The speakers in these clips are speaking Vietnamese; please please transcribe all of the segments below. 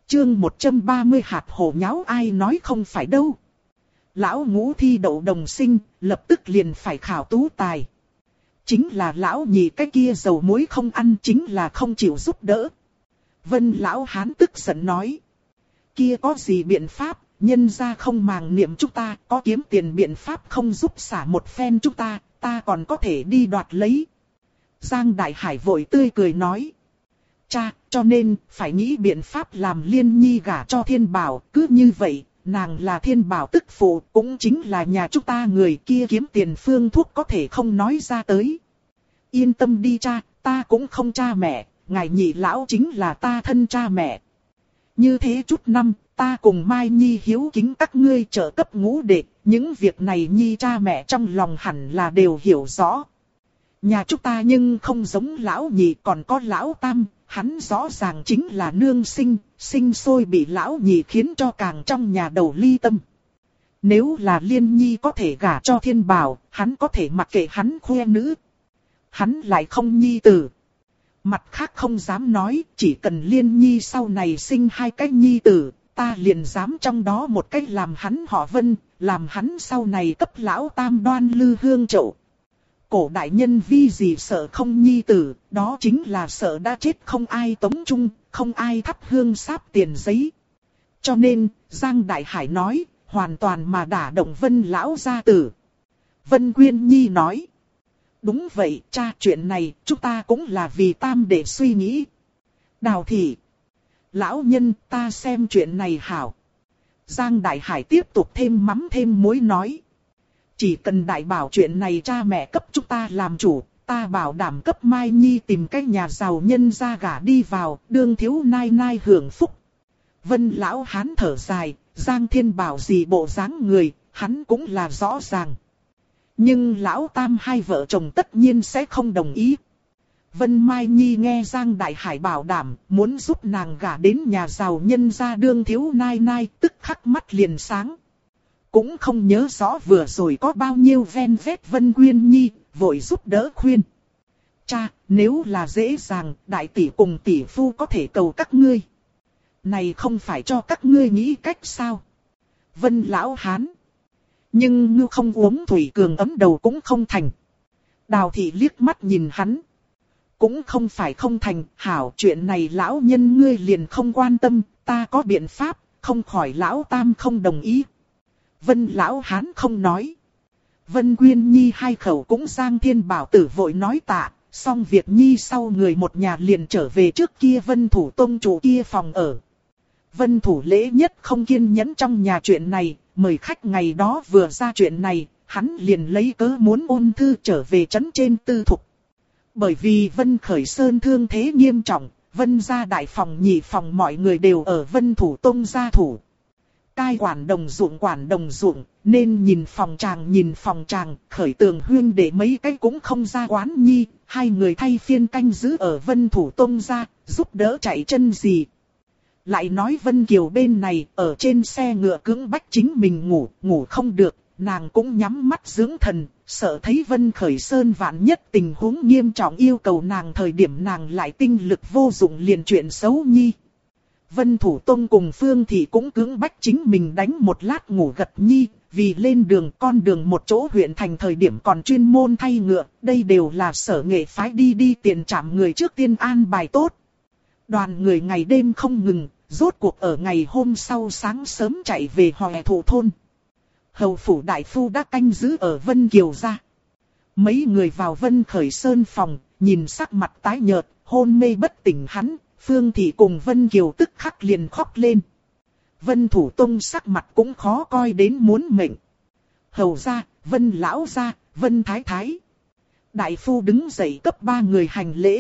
Chương 130 hạt hổ nháo ai nói không phải đâu. Lão Ngũ thi đậu đồng sinh, lập tức liền phải khảo tú tài. Chính là lão nhị cái kia dầu muối không ăn, chính là không chịu giúp đỡ. Vân lão hán tức giận nói. Kia có gì biện pháp, nhân ra không màng niệm chúng ta, có kiếm tiền biện pháp không giúp xả một phen chúng ta, ta còn có thể đi đoạt lấy. Giang Đại Hải vội tươi cười nói. Cha, cho nên, phải nghĩ biện pháp làm Liên Nhi gả cho Thiên Bảo, cứ như vậy, nàng là Thiên Bảo tức phụ, cũng chính là nhà chúng ta người kia kiếm tiền phương thuốc có thể không nói ra tới. Yên tâm đi cha, ta cũng không cha mẹ, ngài nhị lão chính là ta thân cha mẹ. Như thế chút năm, ta cùng Mai Nhi hiếu kính các ngươi trợ cấp ngũ đệ, những việc này Nhi cha mẹ trong lòng hẳn là đều hiểu rõ. Nhà chúng ta nhưng không giống lão nhị còn có lão tam, hắn rõ ràng chính là nương sinh, sinh sôi bị lão nhị khiến cho càng trong nhà đầu ly tâm. Nếu là Liên Nhi có thể gả cho Thiên Bảo, hắn có thể mặc kệ hắn khoe nữ. Hắn lại không nhi tử. Mặt khác không dám nói, chỉ cần Liên Nhi sau này sinh hai cái nhi tử, ta liền dám trong đó một cách làm hắn họ Vân, làm hắn sau này cấp lão tam đoan lư hương chậu. Cổ đại nhân vi gì sợ không nhi tử, đó chính là sợ đã chết không ai tống chung, không ai thắp hương sáp tiền giấy. Cho nên, Giang Đại Hải nói, hoàn toàn mà đả động Vân lão gia tử. Vân Quyên Nhi nói. Đúng vậy, cha, chuyện này, chúng ta cũng là vì tam để suy nghĩ. Đào thị. Lão nhân, ta xem chuyện này hảo. Giang Đại Hải tiếp tục thêm mắm thêm muối nói. Chỉ cần đại bảo chuyện này cha mẹ cấp chúng ta làm chủ, ta bảo đảm cấp Mai Nhi tìm cái nhà giàu nhân gia gả đi vào, đương thiếu nai nai hưởng phúc. Vân lão hán thở dài, Giang Thiên Bảo gì bộ dáng người, hắn cũng là rõ ràng. Nhưng lão tam hai vợ chồng tất nhiên sẽ không đồng ý. Vân Mai Nhi nghe Giang Đại Hải bảo đảm, muốn giúp nàng gả đến nhà giàu nhân gia đương thiếu nai nai, tức khắc mắt liền sáng. Cũng không nhớ rõ vừa rồi có bao nhiêu ven vét Vân Quyên Nhi, vội giúp đỡ khuyên. Cha, nếu là dễ dàng, đại tỷ cùng tỷ phu có thể cầu các ngươi. Này không phải cho các ngươi nghĩ cách sao? Vân lão hán. Nhưng ngư không uống thủy cường ấm đầu cũng không thành. Đào thị liếc mắt nhìn hắn. Cũng không phải không thành, hảo chuyện này lão nhân ngươi liền không quan tâm, ta có biện pháp, không khỏi lão tam không đồng ý. Vân lão hán không nói. Vân Quyên Nhi hai khẩu cũng Giang Thiên Bảo tử vội nói tạ, xong việc Nhi sau người một nhà liền trở về trước kia Vân Thủ Tông chủ kia phòng ở. Vân Thủ lễ nhất không kiên nhẫn trong nhà chuyện này, mời khách ngày đó vừa ra chuyện này, hắn liền lấy cớ muốn ôn thư trở về trấn trên tư thục. Bởi vì Vân Khởi Sơn thương thế nghiêm trọng, Vân gia đại phòng nhị phòng mọi người đều ở Vân Thủ Tông gia thủ. Cai quản đồng ruộng, nên nhìn phòng tràng, Khởi Tường huyên để mấy cái cũng không ra quán nhi, hai người thay phiên canh giữ ở Vân Thủ Tông gia, giúp đỡ chạy chân gì. Lại nói Vân Kiều bên này, ở trên xe ngựa cưỡng bách chính mình ngủ không được, nàng cũng nhắm mắt dưỡng thần, sợ thấy Vân Khởi Sơn vạn nhất tình huống nghiêm trọng yêu cầu nàng thời điểm nàng lại tinh lực vô dụng liền chuyện xấu nhi. Vân Thủ Tông cùng Phương Thị cũng cưỡng bách chính mình đánh một lát ngủ gật nhi, vì lên đường con đường một chỗ huyện thành thời điểm còn chuyên môn thay ngựa, đây đều là sở nghệ phái đi tiền trảm người trước tiên an bài tốt. Đoàn người ngày đêm không ngừng, rốt cuộc ở ngày hôm sau sáng sớm chạy về Hòe Thụ thôn. Hầu phủ đại phu đã canh giữ ở Vân Kiều gia. Mấy người vào Vân Khởi Sơn phòng, nhìn sắc mặt tái nhợt, hôn mê bất tỉnh hắn, Phương Thị cùng Vân Kiều tức khắc liền khóc lên. Vân Thủ Tông sắc mặt cũng khó coi đến muốn mệnh. Hầu gia, Vân lão gia, Vân thái thái. Đại phu đứng dậy cấp ba người hành lễ.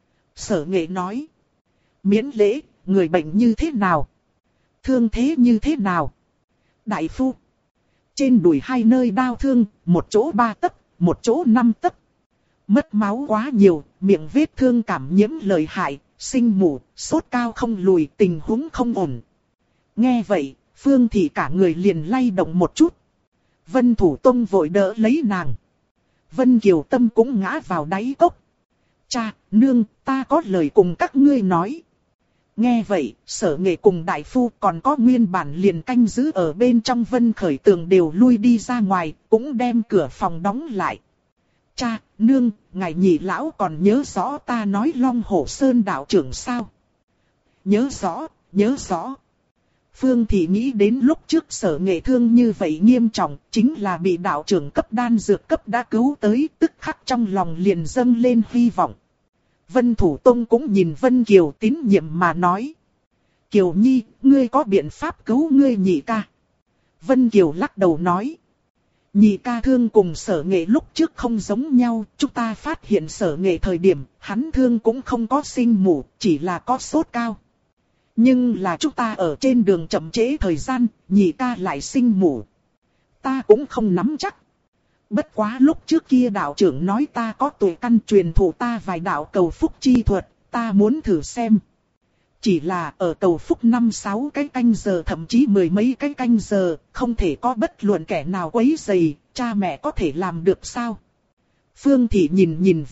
Sở Nghệ nói: miễn lễ, người bệnh như thế nào? Thương thế như thế nào? Đại phu: trên đùi hai nơi đau thương, một chỗ 3 tấc, một chỗ 5 tấc. Mất máu quá nhiều, miệng vết thương cảm nhiễm lợi hại, sinh mủ, sốt cao không lùi, tình huống không ổn. Nghe vậy, Phương Thị cả người liền lay động một chút. Vân Thủ Tông vội đỡ lấy nàng. Vân Kiều Tâm cũng ngã vào đáy cốc. Cha, nương, ta có lời cùng các ngươi nói. Nghe vậy, Sở Nghệ cùng đại phu còn có nguyên bản liền canh giữ ở bên trong Vân Khởi Tường đều lui đi ra ngoài, cũng đem cửa phòng đóng lại. Cha, nương, ngài nhị lão còn nhớ rõ ta nói Long Hổ Sơn đạo trưởng sao? Nhớ rõ, nhớ rõ. Phương Thị nghĩ đến lúc trước Sở Nghệ thương như vậy nghiêm trọng, chính là bị đạo trưởng cấp đan dược cấp đã cứu tới, tức khắc trong lòng liền dâng lên hy vọng. Vân Thủ Tông cũng nhìn Vân Kiều tín nhiệm mà nói. Kiều Nhi, ngươi có biện pháp cứu ngươi nhị ca? Vân Kiều lắc đầu nói. Nhị ca thương cùng Sở Nghệ lúc trước không giống nhau, chúng ta phát hiện Sở Nghệ thời điểm, hắn thương cũng không có sinh mủ, chỉ là có sốt cao. Nhưng là chúng ta ở trên đường chậm trễ thời gian, nhị ca lại sinh mủ. Ta cũng không nắm chắc. Bất quá lúc trước kia đạo trưởng nói ta có tuổi căn truyền thụ ta vài đạo cầu phúc chi thuật, ta muốn thử xem. Chỉ là ở cầu phúc 5-6 cái canh giờ thậm chí 10 mấy cái canh giờ, không thể có bất luận kẻ nào quấy rầy, cha mẹ có thể làm được sao? Phương Thị nhìn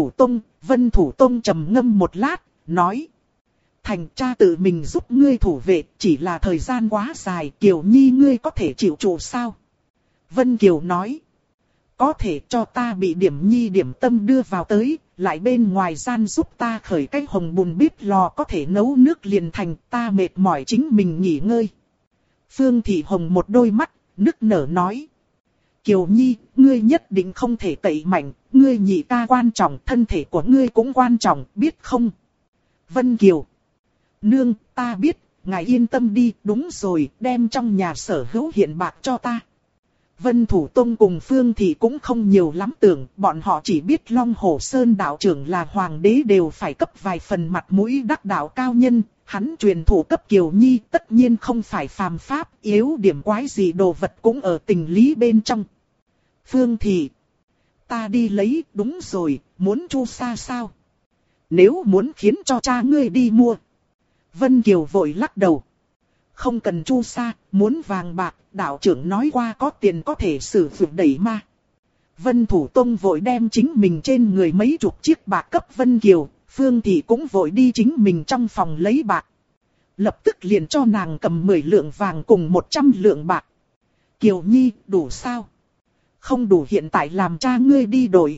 Vân Thủ Tông trầm ngâm một lát, nói. Thành cha tự mình giúp ngươi thủ vệ, chỉ là thời gian quá dài, Kiều Nhi ngươi có thể chịu trụ sao? Vân Kiều nói. Có thể cho ta bị điểm nhi điểm tâm đưa vào tới, lại bên ngoài gian giúp ta khởi cái hồng bùn bếp lò có thể nấu nước liền thành, ta mệt mỏi chính mình nghỉ ngơi. Phương Thị Hồng một đôi mắt, nức nở nói. Kiều Nhi, ngươi nhất định không thể cậy mạnh, ngươi nhị ca quan trọng, thân thể của ngươi cũng quan trọng, biết không? Vân Kiều. Nương, ta biết, ngài yên tâm đi, đúng rồi, đem trong nhà sở hữu hiện bạc cho ta. Vân Thủ Tông cùng Phương Thị cũng không nhiều lắm tưởng, bọn họ chỉ biết Long Hổ Sơn đạo trưởng là hoàng đế đều phải cấp vài phần mặt mũi đắc đạo cao nhân, hắn truyền thụ cấp Kiều Nhi tất nhiên không phải phàm pháp, yếu điểm quái gì đồ vật cũng ở tình lý bên trong. Phương Thị, ta đi lấy, đúng rồi, muốn chu sa sao? Nếu muốn khiến cho cha ngươi đi mua. Vân Kiều vội lắc đầu. Không cần chu sa, muốn vàng bạc, đạo trưởng nói qua có tiền có thể sử dụng đẩy ma. Vân Thủ Tông vội đem chính mình trên người mấy chục chiếc bạc cấp Vân Kiều, Phương Thị cũng vội đi chính mình trong phòng lấy bạc. Lập tức liền cho nàng cầm 10 lượng vàng cùng 100 lượng bạc. Kiều Nhi, đủ sao? Không đủ hiện tại làm cha ngươi đi đổi.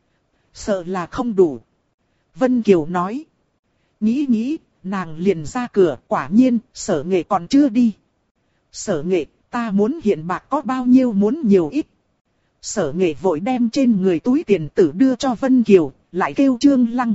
Sợ là không đủ. Vân Kiều nói. Nghĩ, nàng liền ra cửa, quả nhiên, Sở Nghệ còn chưa đi. Sở Nghệ, ta muốn hiện bạc có bao nhiêu muốn nhiều ít. Sở Nghệ vội đem trên người túi tiền tử đưa cho Vân Kiều, lại kêu Trương Lăng.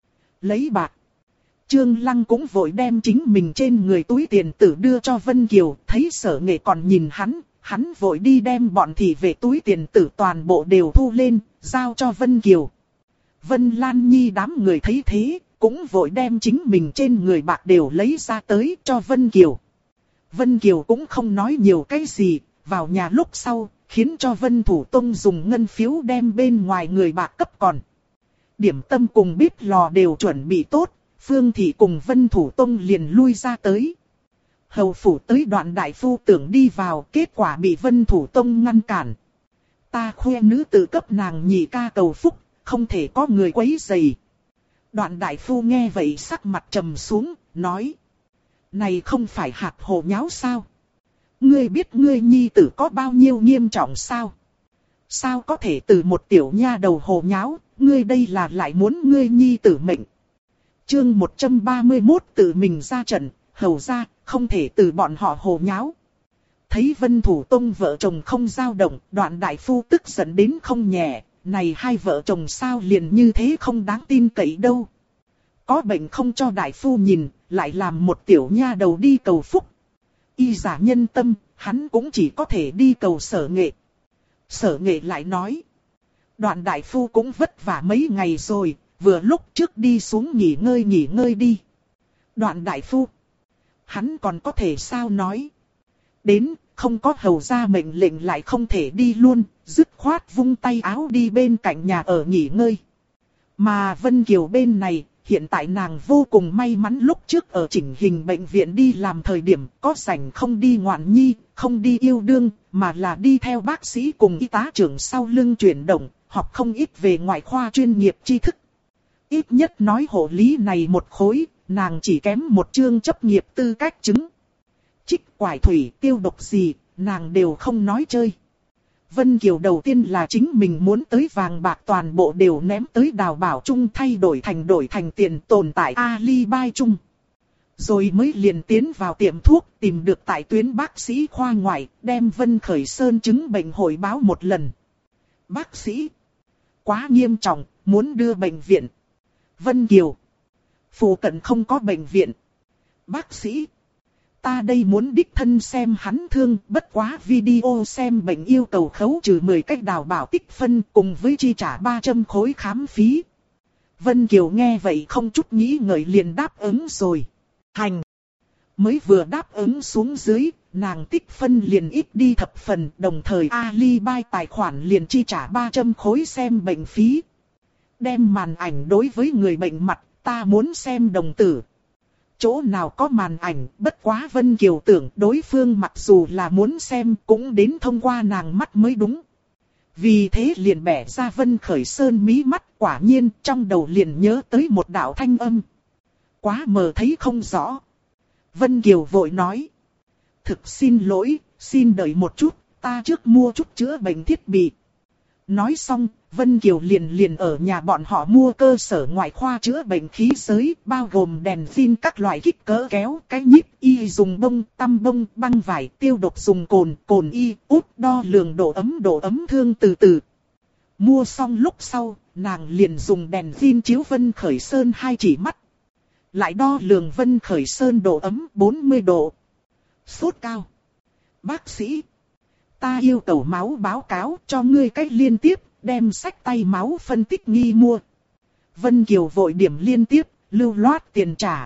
Lấy bạc. Trương Lăng cũng vội đem chính mình trên người túi tiền tử đưa cho Vân Kiều, thấy Sở Nghệ còn nhìn hắn vội đi đem bọn thị vệ túi tiền tử toàn bộ đều thu lên, giao cho Vân Kiều. Vân Lan Nhi đám người thấy thế, cũng vội đem chính mình trên người bạc đều lấy ra tới cho Vân Kiều. Vân Kiều cũng không nói nhiều cái gì, vào nhà lúc sau, khiến cho Vân Thủ Tông dùng ngân phiếu đem bên ngoài người bạc cấp còn. Điểm tâm cùng bếp lò đều chuẩn bị tốt, Phương Thị cùng Vân Thủ Tông liền lui ra tới. Hầu phủ tới Đoạn đại phu tưởng đi vào, kết quả bị Vân Thủ Tông ngăn cản. Ta khoe nữ tự cấp nàng nhị ca cầu phúc, không thể có người quấy rầy. Đoạn đại phu nghe vậy sắc mặt trầm xuống, nói. Này không phải hạt hồ nháo sao? Ngươi biết ngươi nhi tử có bao nhiêu nghiêm trọng sao? Sao có thể từ một tiểu nha đầu hồ nháo, ngươi đây là lại muốn ngươi nhi tử mệnh. Chương 131 tự mình ra trận, hầu ra, không thể từ bọn họ hồ nháo. Thấy Vân Thủ Tông vợ chồng không dao động, Đoạn đại phu tức giận đến không nhẹ. Này hai vợ chồng sao liền như thế không đáng tin cậy đâu. Có bệnh không cho đại phu nhìn, lại làm một tiểu nha đầu đi cầu phúc. Y giả nhân tâm, hắn cũng chỉ có thể đi cầu Sở Nghệ. Sở Nghệ lại nói. Đoạn đại phu cũng vất vả mấy ngày rồi, vừa lúc trước đi xuống nghỉ ngơi đi. Đoạn đại phu. Hắn còn có thể sao nói. Đến, không có hầu ra mệnh lệnh lại không thể đi luôn, dứt khoát vung tay áo đi bên cạnh nhà ở nghỉ ngơi. Mà Vân Kiều bên này, hiện tại nàng vô cùng may mắn lúc trước ở chỉnh hình bệnh viện đi làm thời điểm có rảnh không đi ngoạn nhi, không đi yêu đương, mà là đi theo bác sĩ cùng y tá trưởng sau lưng chuyển động, học không ít về ngoại khoa chuyên nghiệp tri thức. Ít nhất nói hộ lý này một khối, nàng chỉ kém một chương chấp nghiệp tư cách chứng. Trích quải thủy tiêu độc gì, nàng đều không nói chơi. Vân Kiều đầu tiên là chính mình muốn tới vàng bạc toàn bộ đều ném tới Đào Bảo Trung thay đổi thành tiền tồn tại Alibi Trung. Rồi mới liền tiến vào tiệm thuốc tìm được tại tuyến bác sĩ khoa ngoại, đem Vân Khởi Sơn chứng bệnh hồi báo một lần. Bác sĩ, quá nghiêm trọng, muốn đưa bệnh viện. Vân Kiều, phụ cận không có bệnh viện. Bác sĩ, ta đây muốn đích thân xem hắn thương, bất quá video xem bệnh yêu cầu khấu trừ 10 cách Đào Bảo tích phân cùng với chi trả 300 khối khám phí. Vân Kiều nghe vậy không chút nghĩ ngợi liền đáp ứng rồi. Hành! Mới vừa đáp ứng xuống dưới, nàng tích phân liền ít đi thập phần, đồng thời Alibi tài khoản liền chi trả 300 khối xem bệnh phí. Đem màn ảnh đối với người bệnh mặt, ta muốn xem đồng tử. Chỗ nào có màn ảnh, bất quá Vân Kiều tưởng đối phương mặc dù là muốn xem cũng đến thông qua nàng mắt mới đúng. Vì thế liền bẻ ra Vân Khởi Sơn mí mắt, quả nhiên trong đầu liền nhớ tới một đạo thanh âm. Quá mờ thấy không rõ. Vân Kiều vội nói. Thực xin lỗi, xin đợi một chút, ta trước mua chút chữa bệnh thiết bị. Nói xong, Vân Kiều liền ở nhà bọn họ mua cơ sở ngoại khoa chữa bệnh khí giới, bao gồm đèn pin các loại kích cỡ kéo, cái nhíp, y dùng bông, tăm bông, băng vải, tiêu độc dùng cồn y, út đo lường độ ấm thương từ từ. Mua xong lúc sau, nàng liền dùng đèn pin chiếu Vân Khởi Sơn hai chỉ mắt. Lại đo lường Vân Khởi Sơn độ ấm 40 độ. Sốt cao. Bác sĩ, ta yêu cầu máu báo cáo cho ngươi cách liên tiếp, đem sách tay máu phân tích nghi mua. Vân Kiều vội điểm liên tiếp, lưu loát tiền trả.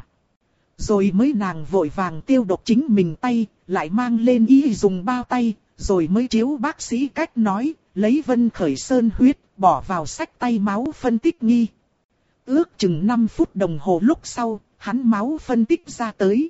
Rồi mới nàng vội vàng tiêu độc chính mình tay, lại mang lên y dùng bao tay, rồi mới chiếu bác sĩ cách nói, lấy Vân Khởi Sơn huyết, bỏ vào sách tay máu phân tích nghi. Ước chừng 5 phút đồng hồ lúc sau, hắn máu phân tích ra tới.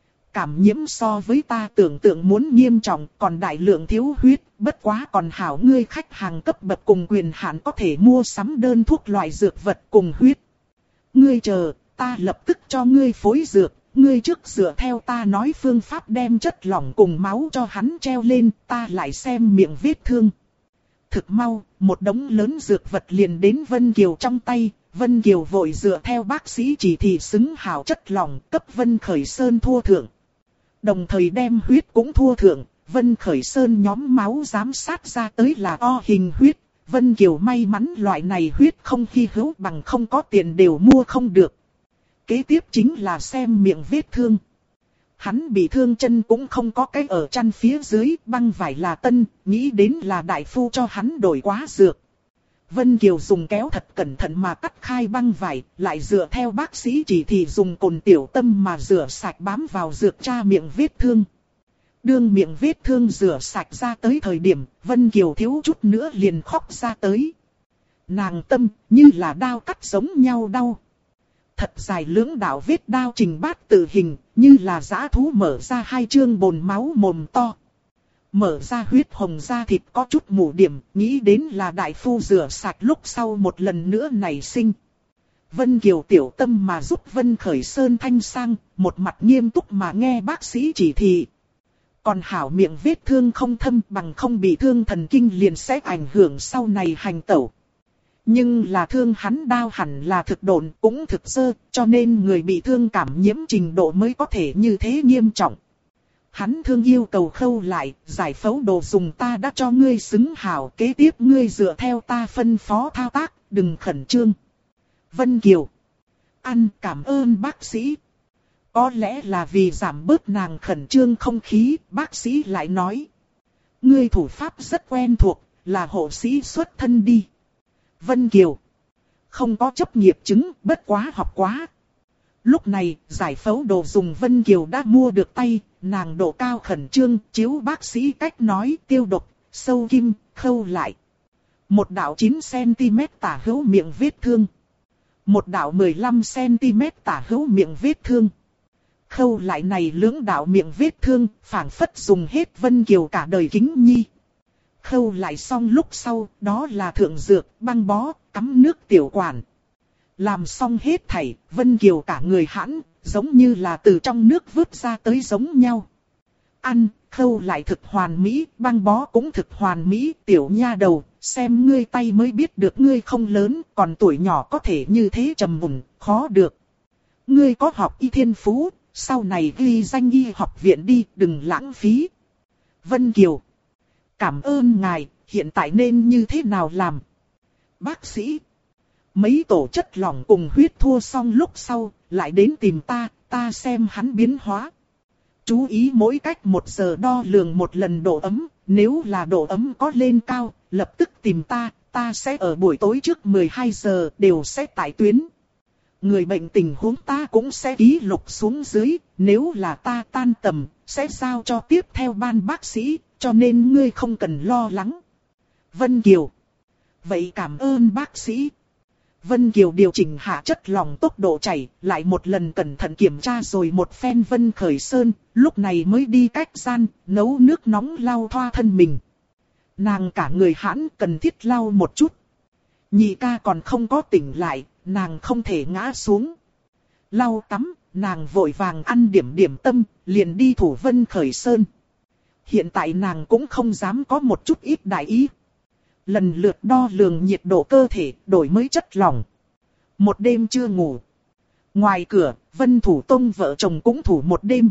Cảm nhiễm so với ta tưởng tượng muốn nghiêm trọng, còn đại lượng thiếu huyết, bất quá còn hảo ngươi khách hàng cấp bậc cùng quyền hạn có thể mua sắm đơn thuốc loại dược vật cùng huyết. Ngươi chờ, ta lập tức cho ngươi phối dược, ngươi trước dựa theo ta nói phương pháp đem chất lỏng cùng máu cho hắn treo lên, ta lại xem miệng vết thương. Thực mau, một đống lớn dược vật liền đến Vân Kiều trong tay. Vân Kiều vội dựa theo bác sĩ chỉ thị xứng hảo chất lỏng cấp Vân Khởi Sơn thua thượng. Đồng thời đem huyết cũng thua thượng, Vân Khởi Sơn nhóm máu giám sát ra tới là O hình huyết. Vân Kiều may mắn loại này huyết không hy hữu bằng không có tiền đều mua không được. Kế tiếp chính là xem miệng vết thương. Hắn bị thương chân cũng không có cái ở chăn phía dưới, băng vải là tân, nghĩ đến là đại phu cho hắn đổi quá dược. Vân Kiều dùng kéo thật cẩn thận mà cắt khai băng vải, lại dựa theo bác sĩ chỉ thị dùng cồn tiểu tâm mà rửa sạch bám vào dược tra miệng vết thương. Đương miệng vết thương rửa sạch ra tới thời điểm, Vân Kiều thiếu chút nữa liền khóc ra tới. Nàng tâm như là đao cắt giống nhau đau. Thật dài lưỡng đạo vết đao trình bát tự hình, như là dã thú mở ra hai trương bồn máu mồm to. Mở ra huyết hồng da thịt có chút mù điểm, nghĩ đến là đại phu rửa sạch lúc sau một lần nữa nảy sinh. Vân Kiều tiểu tâm mà giúp Vân Khởi Sơn thanh sang, một mặt nghiêm túc mà nghe bác sĩ chỉ thị. Còn hảo miệng vết thương không thâm bằng không bị thương thần kinh liền sẽ ảnh hưởng sau này hành tẩu. Nhưng là thương hắn đau hẳn là thực độn cũng thực sơ, cho nên người bị thương cảm nhiễm trình độ mới có thể như thế nghiêm trọng. Hắn thương yêu cầu khâu lại, giải phẫu đồ dùng ta đã cho ngươi xứng hảo, kế tiếp ngươi dựa theo ta phân phó thao tác, đừng khẩn trương. Vân Kiều. Ăn cảm ơn bác sĩ. Có lẽ là vì giảm bớt nàng khẩn trương không khí, bác sĩ lại nói. Ngươi thủ pháp rất quen thuộc, là hộ sĩ xuất thân đi. Vân Kiều. Không có chấp nghiệp chứng, bất quá học quá. Lúc này, giải phẫu đồ dùng Vân Kiều đã mua được tay, nàng độ cao khẩn trương, chiếu bác sĩ cách nói tiêu độc, sâu kim, khâu lại. Một đạo 9cm tả hữu miệng vết thương. Một đạo 15cm tả hữu miệng vết thương. Khâu lại này lưỡng đạo miệng vết thương, phảng phất dùng hết Vân Kiều cả đời kính nhi. Khâu lại xong lúc sau, đó là thượng dược, băng bó, cắm nước tiểu quản. Làm xong hết thảy, Vân Kiều cả người hãn, giống như là từ trong nước vớt ra tới giống nhau. Ăn, khâu lại thực hoàn mỹ, băng bó cũng thực hoàn mỹ, tiểu nha đầu, xem ngươi tay mới biết được ngươi không lớn, còn tuổi nhỏ có thể như thế trầm mùn, khó được. Ngươi có học y thiên phú, sau này ghi danh y học viện đi, đừng lãng phí. Vân Kiều, cảm ơn ngài, hiện tại nên như thế nào làm? Bác sĩ, mấy tổ chất lỏng cùng huyết thua xong lúc sau, lại đến tìm ta xem hắn biến hóa. Chú ý mỗi cách 1 giờ đo lường một lần độ ấm, nếu là độ ấm có lên cao, lập tức tìm ta sẽ ở buổi tối trước 12 giờ đều sẽ tải tuyến. Người bệnh tình huống ta cũng sẽ ký lục xuống dưới, nếu là ta tan tầm, sẽ giao cho tiếp theo ban bác sĩ, cho nên ngươi không cần lo lắng. Vân Kiều, vậy cảm ơn bác sĩ. Vân Kiều điều chỉnh hạ chất lỏng tốc độ chảy, lại một lần cẩn thận kiểm tra rồi một phen Vân Khởi Sơn, lúc này mới đi cách gian, nấu nước nóng lau thoa thân mình. Nàng cả người hãn cần thiết lau một chút. Nhị ca còn không có tỉnh lại, nàng không thể ngã xuống. Lau tắm, nàng vội vàng ăn điểm tâm, liền đi thủ Vân Khởi Sơn. Hiện tại nàng cũng không dám có một chút ít đại ý. Lần lượt đo lường nhiệt độ cơ thể, đổi mới chất lỏng. Một đêm chưa ngủ. Ngoài cửa, Vân Thủ Tông vợ chồng cũng thủ một đêm.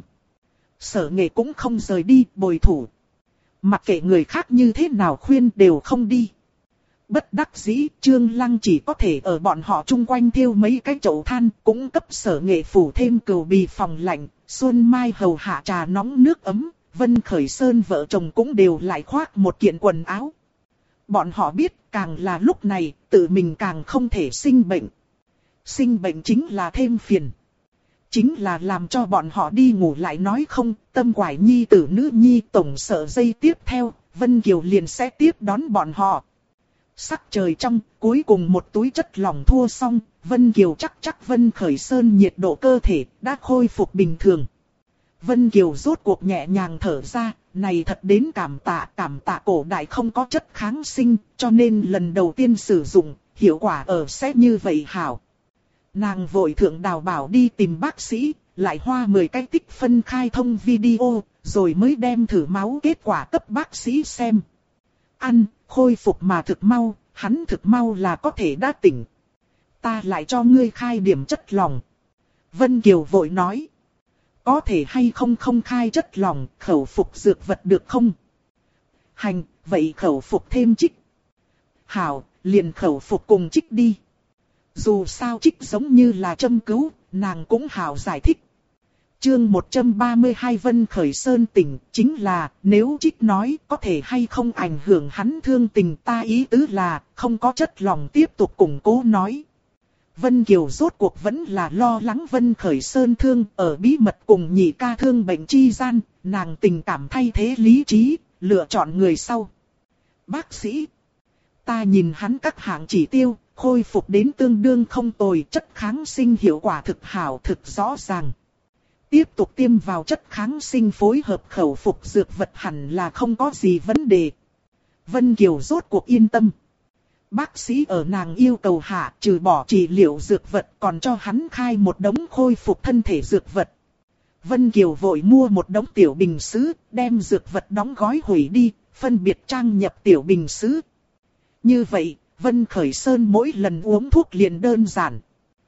Sở Nghệ cũng không rời đi, bồi thủ. Mặc kệ người khác như thế nào khuyên đều không đi. Bất đắc dĩ, Trương Lăng chỉ có thể ở bọn họ chung quanh thiêu mấy cái chậu than, cũng cấp Sở Nghệ phủ thêm cừu bì phòng lạnh, Xuân Mai hầu hạ trà nóng nước ấm, Vân Khởi Sơn vợ chồng cũng đều lại khoác một kiện quần áo. Bọn họ biết càng là lúc này, tự mình càng không thể sinh bệnh. Sinh bệnh chính là thêm phiền. Chính là làm cho bọn họ đi ngủ lại nói không, tâm quải nhi tử nữ nhi tổng sợ giây tiếp theo, Vân Kiều liền sẽ tiếp đón bọn họ. Sắc trời trong, cuối cùng một túi chất lỏng thua xong, Vân Kiều chắc Vân Khởi Sơn nhiệt độ cơ thể đã khôi phục bình thường. Vân Kiều rốt cuộc nhẹ nhàng thở ra, này thật đến cảm tạ cổ đại không có chất kháng sinh, cho nên lần đầu tiên sử dụng, hiệu quả ở sẽ như vậy hảo. Nàng vội thượng đào bảo đi tìm bác sĩ, lại hoa 10 cái tích phân khai thông video, rồi mới đem thử máu kết quả cấp bác sĩ xem. Ăn, khôi phục mà thực mau, hắn thực mau là có thể đã tỉnh. Ta lại cho ngươi khai điểm chất lỏng. Vân Kiều vội nói. Có thể hay không khai chất lỏng, khẩu phục dược vật được không? Hành, vậy khẩu phục thêm trích. Hảo, liền khẩu phục cùng trích đi. Dù sao trích giống như là châm cứu, nàng cũng hảo giải thích. Chương 132 Vân Khởi Sơn tỉnh, chính là, nếu trích nói có thể hay không ảnh hưởng hắn thương tình, ta ý tứ là, không có chất lỏng tiếp tục củng cố nói. Vân Kiều rốt cuộc vẫn là lo lắng Vân Khởi Sơn thương, ở bí mật cùng nhị ca thương bệnh chi gian, nàng tình cảm thay thế lý trí, lựa chọn người sau. Bác sĩ, ta nhìn hắn các hạng chỉ tiêu, khôi phục đến tương đương không tồi, chất kháng sinh hiệu quả thực hảo thực rõ ràng. Tiếp tục tiêm vào chất kháng sinh phối hợp khẩu phục dược vật hẳn là không có gì vấn đề. Vân Kiều rốt cuộc yên tâm. Bác sĩ ở nàng yêu cầu hạ trừ bỏ trị liệu dược vật còn cho hắn khai một đống khôi phục thân thể dược vật. Vân Kiều vội mua một đống tiểu bình sứ, đem dược vật đóng gói hủy đi, phân biệt trang nhập tiểu bình sứ. Như vậy, Vân Khởi Sơn mỗi lần uống thuốc liền đơn giản.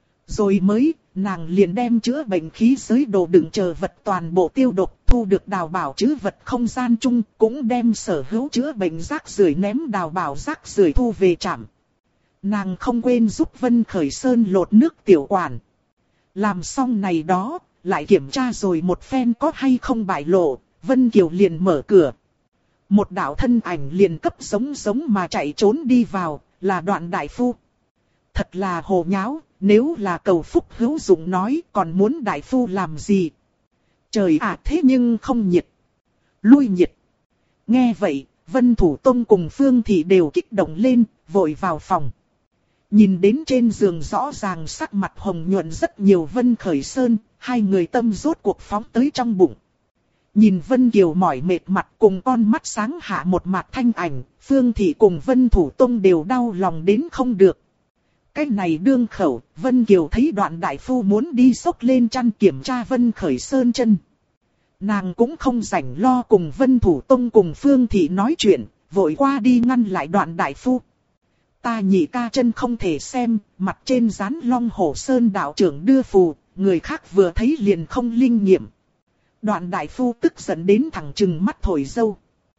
Rồi mới, nàng liền đem chữa bệnh khí giới đồ đựng chờ vật toàn bộ tiêu độc, thu được đào bảo trữ vật không gian chung, cũng đem sở hữu chữa bệnh rác rưởi ném đào bảo rác rưởi thu về trạm. Nàng không quên giúp Vân Khởi Sơn lột nước tiểu quản. Làm xong này đó, lại kiểm tra rồi một phen có hay không bại lộ, Vân Kiều liền mở cửa. Một đạo thân ảnh liền cấp giống mà chạy trốn đi vào, là Đoạn đại phu. Thật là hồ nháo, nếu là cầu phúc hữu dụng nói còn muốn đại phu làm gì. Trời ạ thế nhưng không nhiệt. Lui nhiệt. Nghe vậy, Vân Thủ Tông cùng Phương Thị đều kích động lên, vội vào phòng. Nhìn đến trên giường rõ ràng sắc mặt hồng nhuận rất nhiều Vân Khởi Sơn, hai người tâm rốt cuộc phóng tới trong bụng. Nhìn Vân Kiều mỏi mệt mặt cùng con mắt sáng hạ một mặt thanh ảnh, Phương Thị cùng Vân Thủ Tông đều đau lòng đến không được. Cái này đương khẩu, Vân Kiều thấy Đoạn đại phu muốn đi xốc lên chăn kiểm tra Vân Khởi Sơn chân. Nàng cũng không rảnh lo cùng Vân Thủ Tông cùng Phương Thị nói chuyện, vội qua đi ngăn lại Đoạn đại phu. Ta nhị ca chân không thể xem, mặt trên dán Long Hổ Sơn đạo trưởng đưa phù, người khác vừa thấy liền không linh nghiệm. Đoạn đại phu tức giận đến thẳng trừng mắt thổi dâu.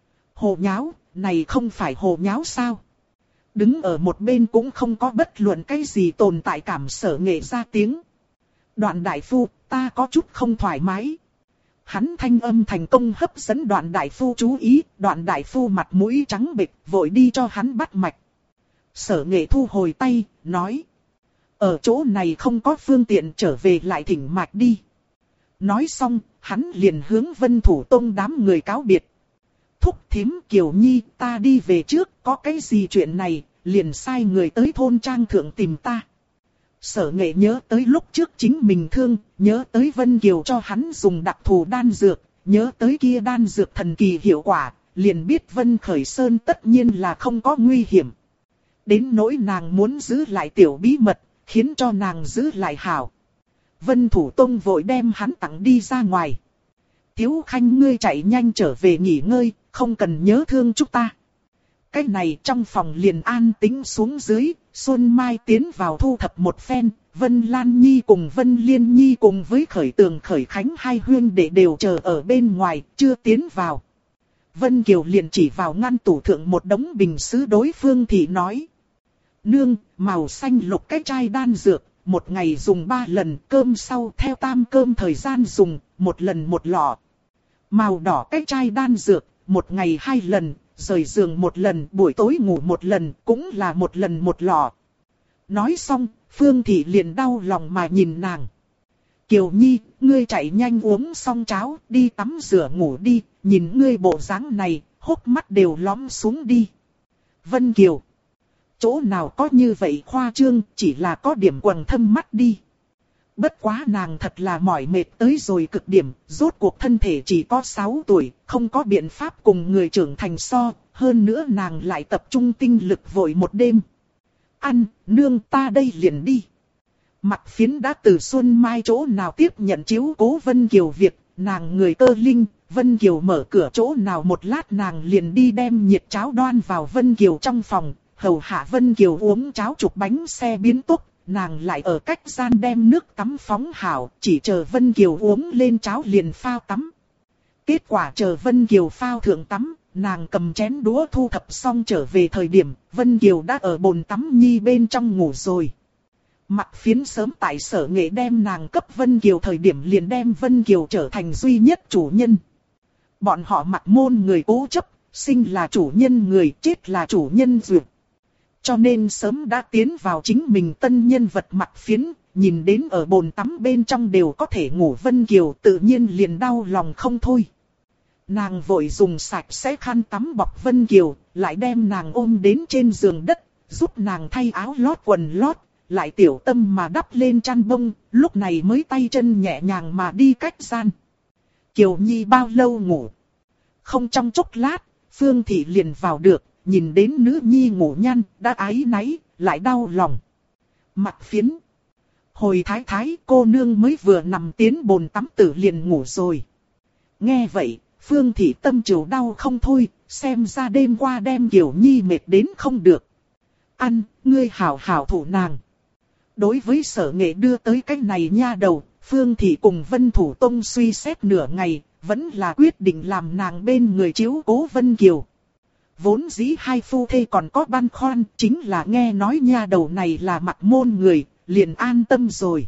Hồ nháo, này không phải hồ nháo sao? Đứng ở một bên cũng không có bất luận cái gì tồn tại cảm. Sở Nghệ ra tiếng. Đoạn đại phu, ta có chút không thoải mái. Hắn thanh âm thành công hấp dẫn Đoạn đại phu chú ý. Đoạn đại phu mặt mũi trắng bệch, vội đi cho hắn bắt mạch. Sở Nghệ thu hồi tay, nói. Ở chỗ này không có phương tiện, trở về lại thỉnh mạch đi. Nói xong, hắn liền hướng Vân Thủ Tông đám người cáo biệt. Thúc thím Kiều Nhi, ta đi về trước, có cái gì chuyện này, liền sai người tới thôn trang thượng tìm ta. Sở Nghệ nhớ tới lúc trước chính mình thương, nhớ tới Vân Kiều cho hắn dùng đặc thù đan dược, nhớ tới kia đan dược thần kỳ hiệu quả, liền biết Vân Khởi Sơn tất nhiên là không có nguy hiểm. Đến nỗi nàng muốn giữ lại tiểu bí mật, khiến cho nàng giữ lại hảo. Vân Thủ Tông vội đem hắn tặng đi ra ngoài. Tiếu Khanh ngươi chạy nhanh trở về nghỉ ngơi, không cần nhớ thương chúng ta. Cái này trong phòng liền an tĩnh xuống dưới, Xuân Mai tiến vào thu thập một phen, Vân Lan Nhi cùng Vân Liên Nhi cùng với Khởi Tường Khởi Khánh hai huyên đệ đều chờ ở bên ngoài, chưa tiến vào. Vân Kiều liền chỉ vào ngăn tủ thượng một đống bình sứ đối Phương Thị nói. Nương, màu xanh lục cái chai đan dược, một ngày dùng 3 lần, cơm sau theo tam cơm thời gian dùng, 1 lần 1 lọ. Màu đỏ cái chai đan dược, 1 ngày 2 lần, rời giường 1 lần, buổi tối ngủ 1 lần, cũng là 1 lần 1 lọ. Nói xong, Phương Thị liền đau lòng mà nhìn nàng. Kiều Nhi, ngươi chạy nhanh uống xong cháo, đi tắm rửa ngủ đi, nhìn ngươi bộ dáng này, hốc mắt đều lõm xuống đi. Vân Kiều. Chỗ nào có như vậy khoa trương, chỉ là có điểm quầng thâm mắt đi. Bất quá nàng thật là mỏi mệt tới rồi cực điểm, rốt cuộc thân thể chỉ có 6 tuổi, không có biện pháp cùng người trưởng thành so, hơn nữa nàng lại tập trung tinh lực vội một đêm. Ăn, nương ta đây liền đi. Mặt Phiến đã từ Xuân Mai chỗ nào tiếp nhận chiếu cố Vân Kiều việc, nàng người cơ linh, Vân Kiều mở cửa chỗ nào một lát nàng liền đi đem nhiệt cháo đoan vào Vân Kiều trong phòng. Hầu hạ Vân Kiều uống cháo chụp bánh xe biến tốc, nàng lại ở cách gian đem nước tắm phóng hảo, chỉ chờ Vân Kiều uống lên cháo liền phao tắm. Kết quả chờ Vân Kiều phao thượng tắm, nàng cầm chén đũa thu thập xong trở về thời điểm, Vân Kiều đã ở bồn tắm nhi bên trong ngủ rồi. Mặt Phiến sớm tại Sở Nghệ đem nàng cấp Vân Kiều thời điểm liền đem Vân Kiều trở thành duy nhất chủ nhân. Bọn họ Mặt Môn người cố chấp, sinh là chủ nhân người, chết là chủ nhân duyệt. Cho nên sớm đã tiến vào chính mình tân nhân vật Mặt Phiến, nhìn đến ở bồn tắm bên trong đều có thể ngủ Vân Kiều tự nhiên liền đau lòng không thôi. Nàng vội dùng sạch sẽ khăn tắm bọc Vân Kiều, lại đem nàng ôm đến trên giường đất, giúp nàng thay áo lót quần lót, lại tiểu tâm mà đắp lên chăn bông, lúc này mới tay chân nhẹ nhàng mà đi cách gian. Kiều Nhi bao lâu ngủ? Không trong chốc lát, Phương Thị liền vào được. Nhìn đến nữ nhi ngủ nhăn, đã áy náy, lại đau lòng. Mặt Phiến. Hồi thái thái cô nương mới vừa nằm tiến bồn tắm tử liền ngủ rồi. Nghe vậy, Phương Thị tâm chịu đau không thôi, xem ra đêm qua đem Kiều Nhi mệt đến không được. Ăn, ngươi hảo hảo thủ nàng. Đối với Sở Nghệ đưa tới cái này nha đầu, Phương Thị cùng Vân Thủ Tông suy xét nửa ngày, vẫn là quyết định làm nàng bên người chiếu cố Vân Kiều. Vốn dĩ hai phu thê còn có băn khoăn, chính là nghe nói nha đầu này là Mặt Môn người, liền an tâm rồi.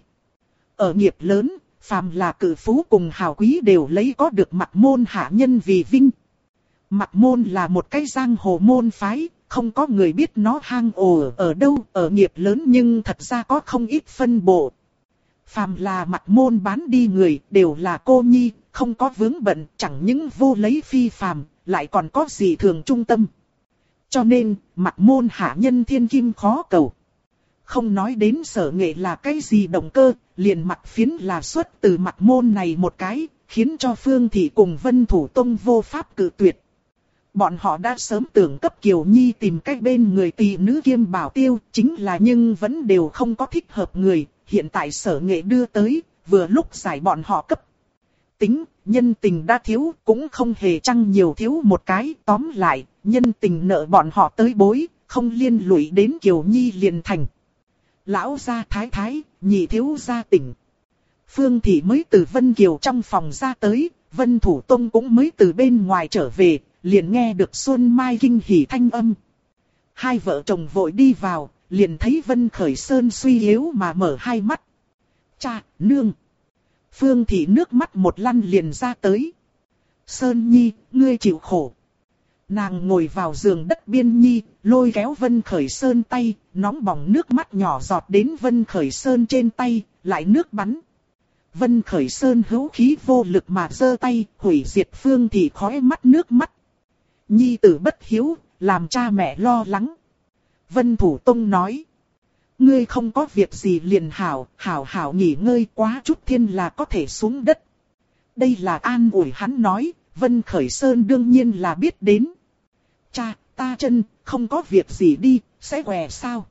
Ở nghiệp lớn, phàm là cử phú cùng hào quý đều lấy có được Mặt Môn hạ nhân vì vinh. Mặt Môn là một cái giang hồ môn phái, không có người biết nó hang ổ ở đâu, ở nghiệp lớn nhưng thật ra có không ít phân bộ. Phàm là Mặt Môn bán đi người đều là cô nhi, không có vướng bận, chẳng những vô lấy phi phàm, lại còn có gì thường trung tâm. Cho nên, Mặt Môn hạ nhân thiên kim khó cầu. Không nói đến Sở Nghệ là cái gì động cơ, liền Mặt Phiến là xuất từ Mặt Môn này một cái, khiến cho Phương Thị cùng Vân Thủ Tông vô pháp cự tuyệt. Bọn họ đã sớm tưởng cấp Kiều Nhi tìm cách bên người tỷ nữ kiêm bảo tiêu, chính là nhưng vẫn đều không có thích hợp người, hiện tại Sở Nghệ đưa tới, vừa lúc giải bọn họ cấp. Tính, nhân tình đã thiếu, cũng không hề chăng nhiều thiếu một cái, tóm lại, nhân tình nợ bọn họ tới bối, không liên lụy đến Kiều Nhi liền thành. Lão gia thái thái, nhị thiếu gia tỉnh. Phương Thị mới từ Vân Kiều trong phòng ra tới, Vân Thủ Tông cũng mới từ bên ngoài trở về, liền nghe được Xuân Mai kinh hỉ thanh âm. Hai vợ chồng vội đi vào, liền thấy Vân Khởi Sơn suy yếu mà mở hai mắt. Cha, nương. Phương Thị nước mắt một lăn liền ra tới. Sơn Nhi, ngươi chịu khổ. Nàng ngồi vào giường đất biên nhi, lôi kéo Vân Khởi Sơn tay, nóng bỏng nước mắt nhỏ giọt đến Vân Khởi Sơn trên tay, lại nước bắn. Vân Khởi Sơn hữu khí vô lực mà giơ tay, hủy diệt Phương Thị khóe mắt nước mắt. Nhi tử bất hiếu, làm cha mẹ lo lắng. Vân Thủ Tông nói. Ngươi không có việc gì liền hảo nghỉ ngơi, quá chút thiên là có thể xuống đất. Đây là an ủi hắn nói, Vân Khởi Sơn đương nhiên là biết đến. Cha, ta chân, không có việc gì đi, sẽ què sao?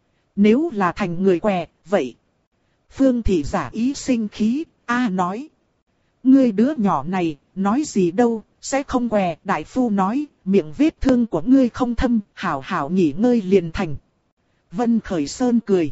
Nếu là thành người què, vậy. Phương Thị giả ý sinh khí, nói. Ngươi đứa nhỏ này, nói gì đâu, sẽ không què. Đại phu nói, miệng vết thương của ngươi không thâm, hảo nghỉ ngơi liền thành. Vân Khởi Sơn cười.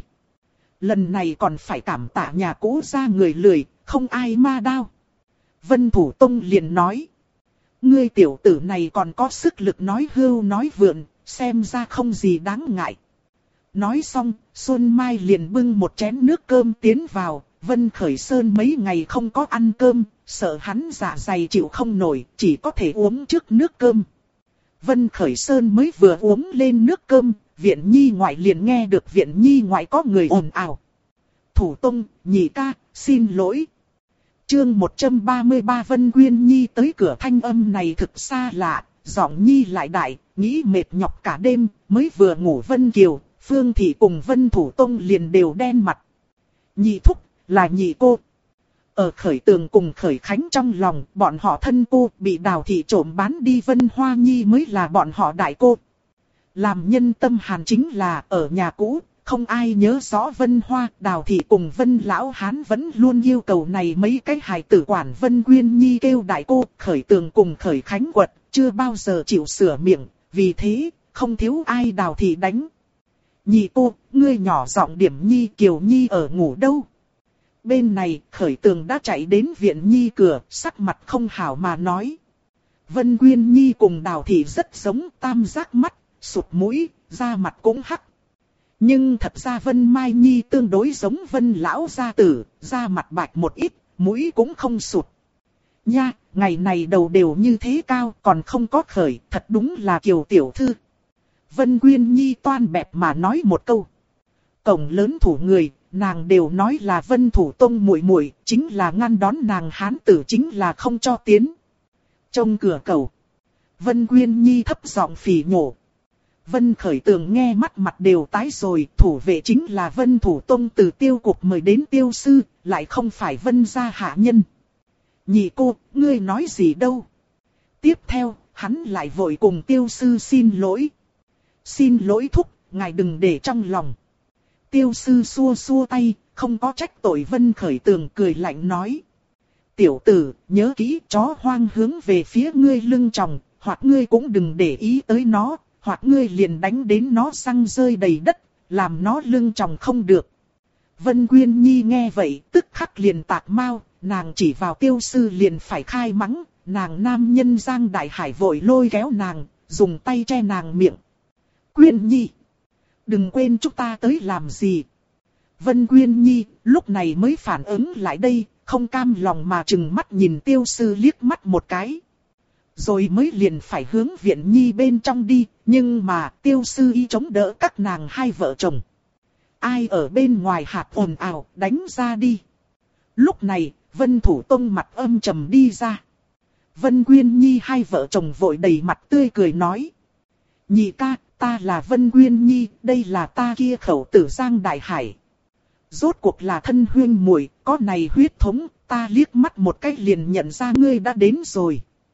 Lần này còn phải cảm tạ nhà cũ ra người lười, không ai ma đao. Vân Thủ Tông liền nói. Ngươi tiểu tử này còn có sức lực nói hưu nói vượn, xem ra không gì đáng ngại. Nói xong, Xuân Mai liền bưng một chén nước cơm tiến vào. Vân Khởi Sơn mấy ngày không có ăn cơm, sợ hắn dạ dày chịu không nổi, chỉ có thể uống trước nước cơm. Vân Khởi Sơn mới vừa uống lên nước cơm, viện nhi ngoại liền nghe được viện nhi ngoại có người ồn ào. Thủ Tông, nhị ca, xin lỗi. Chương 133 Vân Quyên Nhi tới cửa, thanh âm này thực xa lạ, giọng Nhi lại đại, nghĩ mệt nhọc cả đêm, mới vừa ngủ. Vân Kiều, Phương Thị cùng Vân Thủ Tông liền đều đen mặt. Nhị thúc, là nhị cô. Ở Khởi Tường cùng Khởi Khánh trong lòng, bọn họ thân cô bị Đào Thị trộm bán đi, Vân Hoa Nhi mới là bọn họ đại cô. Làm nhân tâm hàn chính là ở nhà cũ, không ai nhớ rõ Vân Hoa. Đào Thị cùng Vân Lão Hán vẫn luôn yêu cầu này mấy cái hài tử quản Vân Quyên Nhi kêu đại cô. Khởi Tường cùng Khởi Khánh quật, chưa bao giờ chịu sửa miệng, vì thế, không thiếu ai Đào Thị đánh. Nhị cô, ngươi nhỏ giọng điểm Nhi, Kiều Nhi ở ngủ đâu? Bên này, Khởi Tường đã chạy đến viện Nhi cửa, sắc mặt không hảo mà nói. Vân Quyên Nhi cùng Đào Thị rất giống, tam giác mắt, sụt mũi, da mặt cũng hắc. Nhưng thật ra Vân Mai Nhi tương đối giống Vân Lão gia tử, da mặt bạch một ít, mũi cũng không sụt. Nha, ngày này đầu đều như thế cao, còn không có khởi, thật đúng là Kiều tiểu thư. Vân Quyên Nhi toan bẹp mà nói một câu. Cổng lớn thủ người, nàng đều nói là Vân Thủ Tông muội muội, chính là ngăn đón nàng hán tử, chính là không cho tiến. Trong cửa cầu, Vân Quyên Nhi thấp giọng phỉ nhổ. Vân Khởi Tường nghe mắt mặt đều tái rồi, thủ vệ chính là Vân Thủ Tông từ tiêu cục mời đến tiêu sư, lại không phải Vân gia hạ nhân. Nhị cô, ngươi nói gì đâu? Tiếp theo, hắn lại vội cùng tiêu sư xin lỗi. Xin lỗi thúc, ngài đừng để trong lòng. Tiêu sư xua xua tay, không có trách tội. Vân Khởi Tường cười lạnh nói. Tiểu tử, nhớ kỹ, chó hoang hướng về phía ngươi lưng tròng, hoặc ngươi cũng đừng để ý tới nó, hoặc ngươi liền đánh đến nó răng rơi đầy đất, làm nó lưng tròng không được. Vân Quyên Nhi nghe vậy, tức khắc liền tạc mau, nàng chỉ vào tiêu sư liền phải khai mắng, nàng nam nhân Giang Đại Hải vội lôi kéo nàng, dùng tay che nàng miệng. Quyên Nhi, đừng quên chúng ta tới làm gì. Vân Quyên Nhi lúc này mới phản ứng lại đây, không cam lòng mà trừng mắt nhìn tiêu sư liếc mắt một cái. Rồi mới liền phải hướng viện Nhi bên trong đi, nhưng mà tiêu sư y chống đỡ các nàng hai vợ chồng. Ai ở bên ngoài hạt ồn ào, đánh ra đi. Lúc này, Vân Thủ Tông mặt âm trầm đi ra. Vân Quyên Nhi hai vợ chồng vội đầy mặt tươi cười nói. Nhị ca, ta là Vân Quyên Nhi, đây là ta kia khẩu tử Giang Đại Hải. Rốt cuộc là thân huyên muội, có này huyết thống, ta liếc mắt một cái liền nhận ra ngươi đã đến rồi.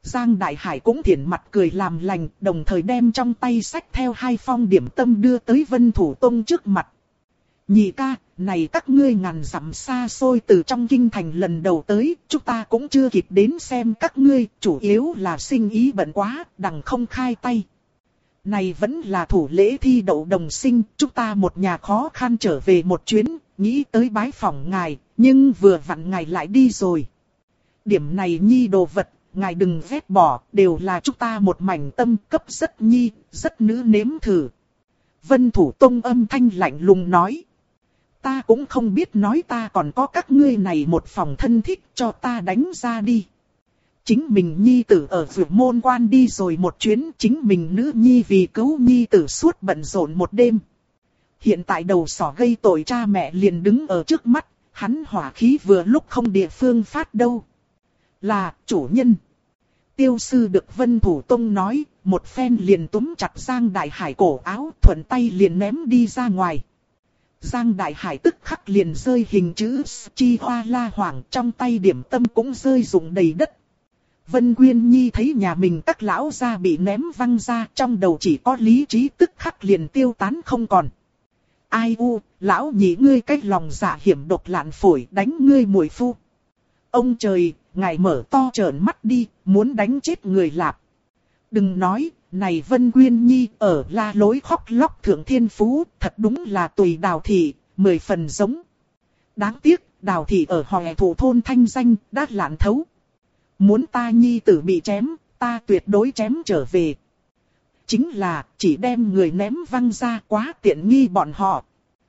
Giang Đại Hải cũng thiện mặt cười làm lành, đồng thời đem trong tay xách theo 2 phong điểm tâm đưa tới Vân Thủ Tông trước mặt. Nhị ca, này các ngươi ngàn dặm xa xôi từ trong kinh thành lần đầu tới, chúng ta cũng chưa kịp đến xem các ngươi, chủ yếu là sinh ý bận quá, đằng không khai tay. Này vẫn là thủ lễ thi đậu đồng sinh, chúng ta một nhà khó khăn trở về một chuyến, nghĩ tới bái phỏng ngài, nhưng vừa vặn ngài lại đi rồi. Điểm này nhi đồ vật, ngài đừng ghét bỏ, đều là chúng ta một mảnh tâm cấp rất nhi, rất nữ nếm thử. Vân Thủ Tông âm thanh lạnh lùng nói. Ta cũng không biết nói ta còn có các ngươi này một phòng thân thích cho ta đánh ra đi. Chính mình nhi tử ở vượt môn quan đi rồi một chuyến, chính mình nữ nhi vì cứu nhi tử suốt bận rộn một đêm. Hiện tại đầu sỏ gây tội cha mẹ liền đứng ở trước mắt, hắn hỏa khí vừa lúc không địa phương phát đâu. Là, chủ nhân. Tiêu sư được Vân Thủ Tông nói, một phen liền túm chặt Giang Đại Hải cổ áo, thuận tay liền ném đi ra ngoài. Giang Đại Hải tức khắc liền rơi hình chữ chi hoa la hoàng, trong tay điểm tâm cũng rơi rụng đầy đất. Vân Quyên Nhi thấy nhà mình các lão gia bị ném văng ra, trong đầu chỉ có lý trí tức khắc liền tiêu tán không còn. Ai u, lão nhị ngươi cách lòng dạ hiểm độc lạn phổi đánh ngươi muội phu. Ông trời, ngài mở to trợn mắt đi, muốn đánh chết người lạp. Đừng nói, này Vân Quyên Nhi ở la lối khóc lóc thượng thiên phú, thật đúng là tùy Đào thị, 10 phần giống. Đáng tiếc, Đào thị ở Hòe Thủ thôn thanh danh, đã lạn thấu. Muốn ta nhi tử bị chém, ta tuyệt đối chém trở về. Chính là, chỉ đem người ném văng ra quá tiện nghi bọn họ.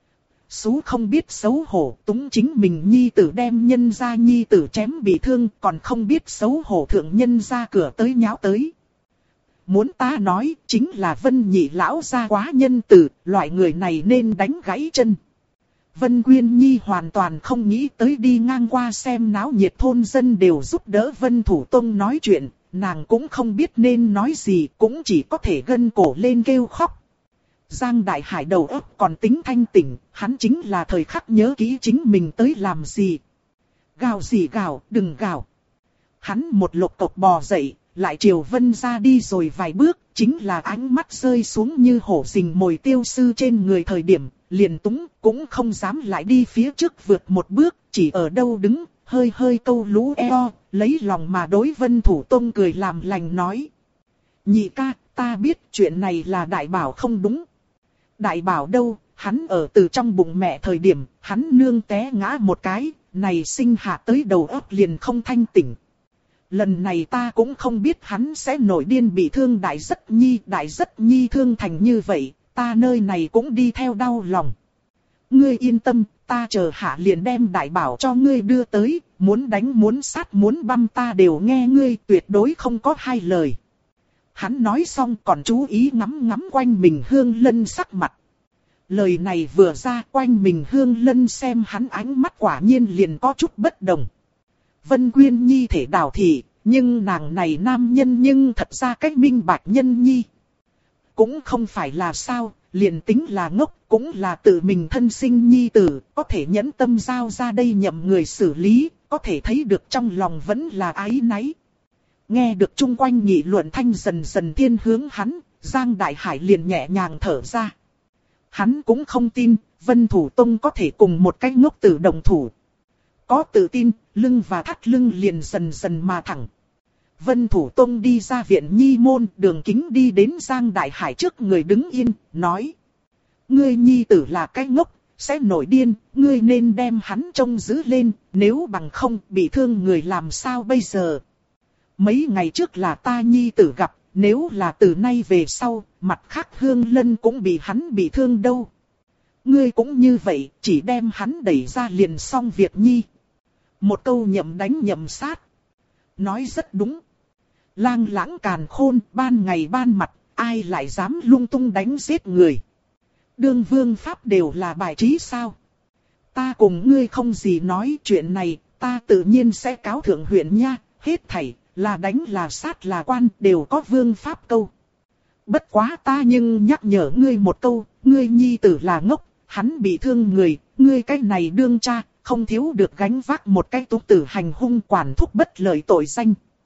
Sú không biết xấu hổ, túng chính mình nhi tử đem nhân ra nhi tử chém bị thương, còn không biết xấu hổ thượng nhân ra cửa tới nháo tới. Muốn ta nói, chính là Vân nhị lão gia quá nhân tử, loại người này nên đánh gãy chân. Vân Quyên Nhi hoàn toàn không nghĩ tới đi ngang qua xem náo nhiệt thôn dân đều giúp đỡ Vân Thủ Tông nói chuyện, nàng cũng không biết nên nói gì, cũng chỉ có thể gân cổ lên kêu khóc. Giang Đại Hải đầu óc còn tính thanh tỉnh, hắn chính là thời khắc nhớ kỹ chính mình tới làm gì. Gào gì gào, đừng gào. Hắn một lục cộc bò dậy, lại chiều Vân ra đi rồi vài bước, chính là ánh mắt rơi xuống như hổ rình mồi Tiêu sư trên người thời điểm, liền túng, cũng không dám lại đi phía trước vượt một bước, chỉ ở đâu đứng, hơi hơi câu lú eo, lấy lòng mà đối Vân Thủ Tông cười làm lành nói. Nhị ca, ta biết chuyện này là Đại Bảo không đúng. Đại Bảo đâu, hắn ở từ trong bụng mẹ thời điểm, hắn nương té ngã một cái, này sinh hạ tới đầu óc liền không thanh tỉnh. Lần này ta cũng không biết hắn sẽ nổi điên bị thương Đại Rất Nhi thương thành như vậy, ta nơi này cũng đi theo đau lòng. Ngươi yên tâm, ta chờ hạ liền đem Đại Bảo cho ngươi đưa tới, muốn đánh muốn sát muốn băm ta đều nghe ngươi, tuyệt đối không có hai lời. Hắn nói xong còn chú ý ngắm ngắm quanh mình Hương Lân sắc mặt. Lời này vừa ra, quanh mình Hương Lân xem hắn ánh mắt quả nhiên liền có chút bất đồng. Vân Quyên Nhi thể Đào thị, nhưng nàng này nam nhân nhưng thật ra cách minh bạch nhân nhi. Cũng không phải là sao, liền tính là ngốc, cũng là tự mình thân sinh nhi tử, có thể nhẫn tâm giao ra đây nhậm người xử lý, có thể thấy được trong lòng vẫn là áy náy. Nghe được chung quanh nghị luận thanh dần dần thiên hướng hắn, Giang Đại Hải liền nhẹ nhàng thở ra. Hắn cũng không tin, Vân Thủ Tông có thể cùng một cái ngốc tử đồng thủ. Có tự tin, lưng và thắt lưng liền dần dần mà thẳng. Vân Thủ Tông đi ra viện nhi môn, Đường Kính đi đến Giang Đại Hải trước người đứng yên, nói. Ngươi nhi tử là cái ngốc, sẽ nổi điên, ngươi nên đem hắn trông giữ lên, nếu bằng không bị thương người làm sao bây giờ. Mấy ngày trước là ta nhi tử gặp, nếu là từ nay về sau, mặt khác Hương Lân cũng bị hắn bị thương đâu. Ngươi cũng như vậy, chỉ đem hắn đẩy ra liền xong việc nhi. Một câu nhậm đánh nhậm sát. Nói rất đúng. Lang lãng càn khôn, ban ngày ban mặt, ai lại dám lung tung đánh giết người. Đương vương pháp đều là bài trí sao. Ta cùng ngươi không gì nói chuyện này, ta tự nhiên sẽ cáo thượng huyện nha, hết thảy, là đánh là sát là quan, đều có vương pháp câu. Bất quá ta nhưng nhắc nhở ngươi một câu, ngươi nhi tử là ngốc, hắn bị thương người, ngươi cái này đương cha, không thiếu được gánh vác một cái túc tử hành hung quản thúc bất lợi tội danh.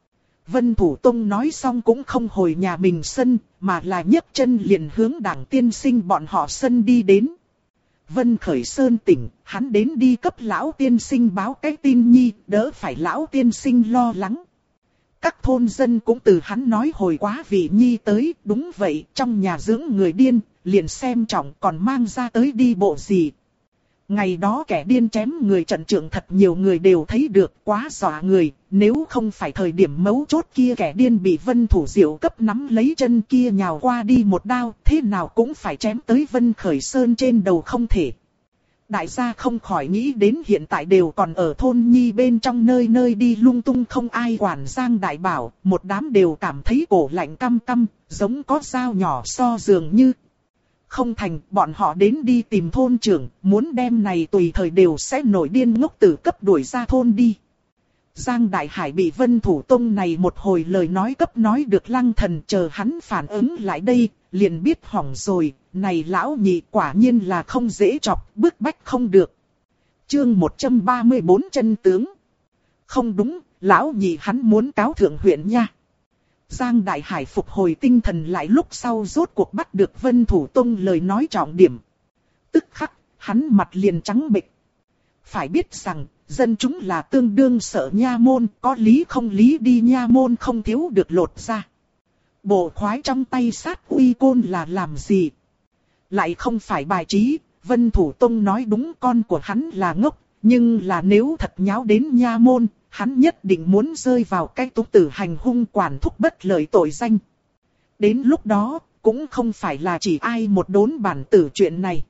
Vân Thủ Tông nói xong cũng không hồi nhà mình sân, mà là nhấc chân liền hướng Đảng Tiên Sinh bọn họ sân đi đến. Vân Khởi Sơn tỉnh, hắn đến đi cấp lão tiên sinh báo cái tin nhi, đỡ phải lão tiên sinh lo lắng. Các thôn dân cũng từ hắn nói hồi quá vị nhi tới, đúng vậy, trong nhà dưỡng người điên, liền xem trọng còn mang ra tới đi bộ gì. Ngày đó kẻ điên chém người trận trưởng thật nhiều người đều thấy được, quá dọa người, nếu không phải thời điểm mấu chốt kia kẻ điên bị Vân Thủ Diệu cấp nắm lấy chân kia nhào qua đi một đao, thế nào cũng phải chém tới Vân Khởi Sơn trên đầu không thể. Đại gia không khỏi nghĩ đến hiện tại đều còn ở thôn nhi bên trong nơi nơi đi lung tung không ai quản Giang Đại Bảo, một đám đều cảm thấy cổ lạnh căm căm, giống có dao nhỏ so dường như. Không thành, bọn họ đến đi tìm thôn trưởng, muốn đem này tùy thời đều sẽ nổi điên ngốc tử cấp đuổi ra thôn đi. Giang Đại Hải bị Vân Thủ Tông này một hồi lời nói cấp nói được lăng thần, chờ hắn phản ứng lại đây, liền biết hỏng rồi, này lão nhị quả nhiên là không dễ chọc, bức bách không được. Chương 134 chân tướng. Không đúng, lão nhị hắn muốn cáo thượng huyện nha. Giang Đại Hải phục hồi tinh thần lại lúc sau rốt cuộc bắt được Vân Thủ Tông lời nói trọng điểm. Tức khắc, hắn mặt liền trắng bệch. Phải biết rằng, dân chúng là tương đương sợ nha môn, có lý không lý đi nha môn không thiếu được lột ra. Bộ khoái trong tay sát uy côn là làm gì? Lại không phải bài trí, Vân Thủ Tông nói đúng con của hắn là ngốc, nhưng là nếu thật nháo đến nha môn, hắn nhất định muốn rơi vào cái túc tử hành hung quản thúc bất lợi tội danh. Đến lúc đó, cũng không phải là chỉ ai một đốn bản tử chuyện này.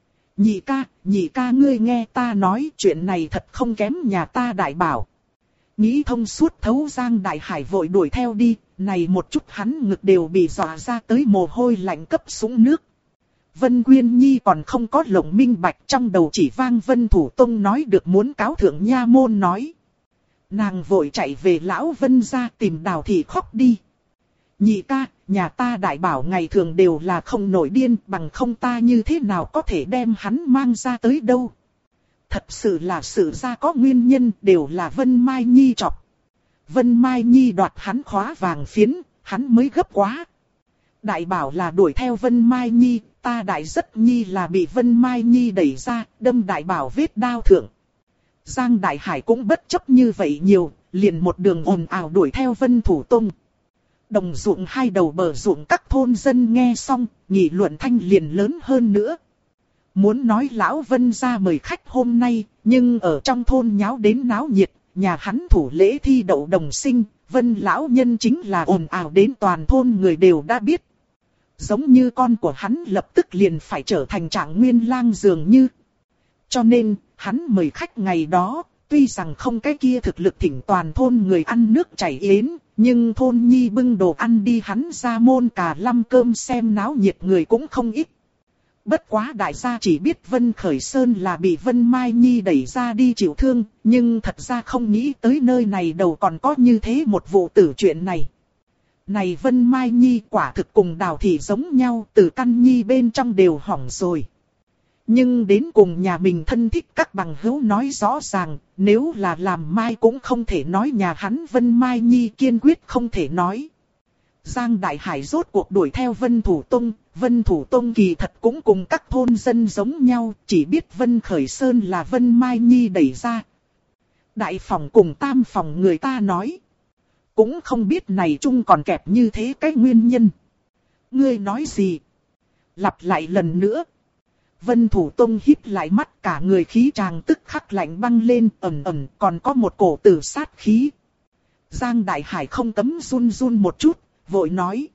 Nhị ca ngươi nghe ta nói chuyện này thật không kém nhà ta Đại Bảo. Nghĩ thông suốt thấu Giang Đại Hải vội đuổi theo đi, này một chút hắn ngực đều bị dọa ra tới mồ hôi lạnh cấp sũng nước. Vân Quyên Nhi còn không có lộng minh bạch, trong đầu chỉ vang Vân Thủ Tông nói được muốn cáo thượng nha môn nói. Nàng vội chạy về lão Vân gia tìm Đào Thị khóc đi. Nhị ca, nhà ta Đại Bảo ngày thường đều là không nổi điên, bằng không ta như thế nào có thể đem hắn mang ra tới đâu. Thật sự là sự ra có nguyên nhân, đều là Vân Mai Nhi chọc. Vân Mai Nhi đoạt hắn khóa vàng phiến, hắn mới gấp quá. Đại Bảo là đuổi theo Vân Mai Nhi, ta Đại Rất Nhi là bị Vân Mai Nhi đẩy ra, đâm Đại Bảo vết đao thượng. Giang Đại Hải cũng bất chấp như vậy nhiều, liền một đường ồn ào đuổi theo Vân Thủ Tông. Đồng ruộng hai đầu bờ ruộng các thôn dân nghe xong, nghị luận thanh liền lớn hơn nữa. Muốn nói lão Vân ra mời khách hôm nay, nhưng ở trong thôn nháo đến náo nhiệt, nhà hắn thủ lễ thi đậu đồng sinh, Vân lão nhân chính là ồn ào đến toàn thôn người đều đã biết. Giống như con của hắn lập tức liền phải trở thành trạng nguyên lang dường như. Cho nên, hắn mời khách ngày đó, tuy rằng không cái kia thực lực thỉnh toàn thôn người ăn nước chảy yến, nhưng thôn nhi bưng đồ ăn đi hắn ra môn cả lâm cơm xem náo nhiệt người cũng không ít. Bất quá đại gia chỉ biết Vân Khởi Sơn là bị Vân Mai Nhi đẩy ra đi chịu thương, nhưng thật ra không nghĩ tới nơi này đầu còn có như thế một vụ tử chuyện này. Này Vân Mai Nhi quả thực cùng Đào Thị giống nhau, từ căn nhi bên trong đều hỏng rồi. Nhưng đến cùng nhà mình thân thích các bằng hữu nói rõ ràng, nếu là làm Mai cũng không thể nói nhà hắn Vân Mai Nhi kiên quyết không thể nói. Giang Đại Hải rốt cuộc đuổi theo Vân Thủ Tông kỳ thật cũng cùng các thôn dân giống nhau, chỉ biết Vân Khởi Sơn là Vân Mai Nhi đẩy ra. Đại phòng cùng tam phòng người ta nói. Cũng không biết này chung còn kẹp như thế cái nguyên nhân. Ngươi nói gì? Lặp lại lần nữa. Vân Thủ Tông hít lại mắt, cả người khí tràng tức khắc lạnh băng lên, ẩm ẩm còn có một cổ tử sát khí. Giang Đại Hải không cấm run run một chút, vội nói.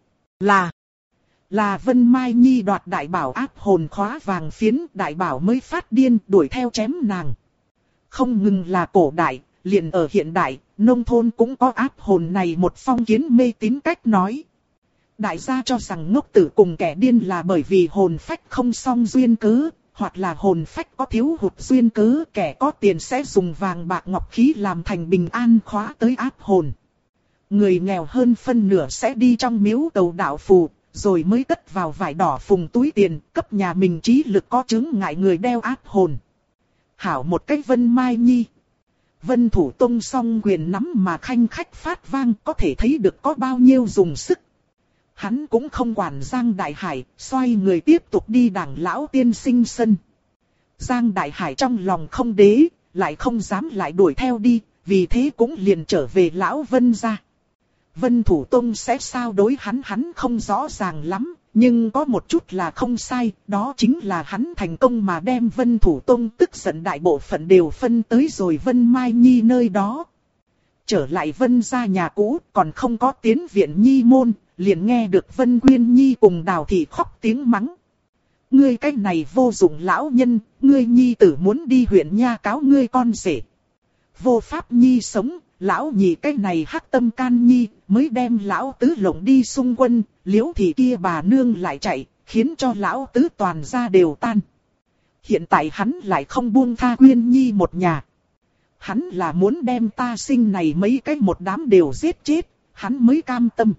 Là Vân Mai Nhi đoạt Đại Bảo áp hồn khóa vàng phiến, Đại Bảo mới phát điên đuổi theo chém nàng. Không ngừng là cổ đại, liền ở hiện đại, nông thôn cũng có áp hồn này một phong kiến mê tín cách nói. Đại gia cho rằng ngốc tử cùng kẻ điên là bởi vì hồn phách không song duyên cớ, hoặc là hồn phách có thiếu hụt duyên cớ, kẻ có tiền sẽ dùng vàng bạc ngọc khí làm thành bình an khóa tới áp hồn. Người nghèo hơn phân nửa sẽ đi trong miếu cầu đạo phù, rồi mới cất vào vải đỏ phùng túi tiền, cấp nhà mình trí lực có chứng ngại người đeo áp hồn. Hảo một cách Vân Mai Nhi. Vân Thủ Tông song quyền nắm mà khanh khách phát vang, có thể thấy được có bao nhiêu dùng sức. Hắn cũng không quản Giang Đại Hải, xoay người tiếp tục đi đảng lão tiên sinh sân. Giang Đại Hải trong lòng không đế, lại không dám lại đuổi theo đi, vì thế cũng liền trở về lão Vân gia. Vân Thủ Tông sẽ sao đối hắn không rõ ràng lắm, nhưng có một chút là không sai, đó chính là hắn thành công mà đem Vân Thủ Tông tức giận đại bộ phận đều phân tới rồi Vân Mai Nhi nơi đó. Trở lại Vân gia nhà cũ, còn không có tiến viện Nhi môn, liền nghe được Vân Quyên Nhi cùng Đào Thị khóc tiếng mắng. Ngươi cái này vô dụng lão nhân, ngươi Nhi tử muốn đi huyện nha cáo ngươi con rể. Vô pháp Nhi sống, lão nhị cái này hắc tâm can Nhi, mới đem lão tứ lộng đi xung quân, Liễu Thị kia bà nương lại chạy, khiến cho lão tứ toàn gia đều tan. Hiện tại hắn lại không buông tha Quyên Nhi một nhà. Hắn là muốn đem ta sinh này mấy cái một đám đều giết chết, hắn mới cam tâm.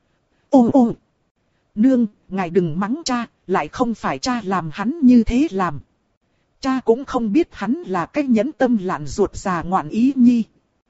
Ô, nương, ngài đừng mắng cha, lại không phải cha làm hắn như thế làm. Cha cũng không biết hắn là cái nhẫn tâm lạn ruột già ngoạn ý Nhi.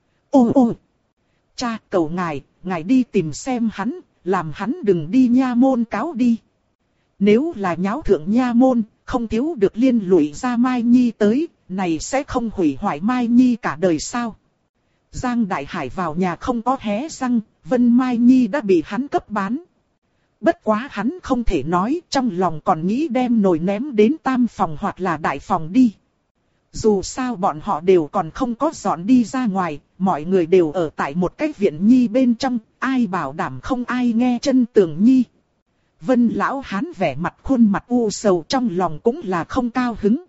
Ô, cha cầu ngài đi tìm xem hắn, làm hắn đừng đi nha môn cáo đi. Nếu là nháo thượng nha môn, không thiếu được liên lụy ra Mai Nhi tới, này sẽ không hủy hoại Mai Nhi cả đời sao. Giang Đại Hải vào nhà không có hé răng, Vân Mai Nhi đã bị hắn cấp bán. Bất quá hắn không thể nói, trong lòng còn nghĩ đem nồi ném đến tam phòng hoặc là đại phòng đi. Dù sao bọn họ đều còn không có dọn đi ra ngoài, mọi người đều ở tại một cái viện Nhi bên trong, ai bảo đảm không ai nghe chân tường Nhi. Vân lão hán vẻ mặt khuôn mặt u sầu trong lòng cũng là không cao hứng.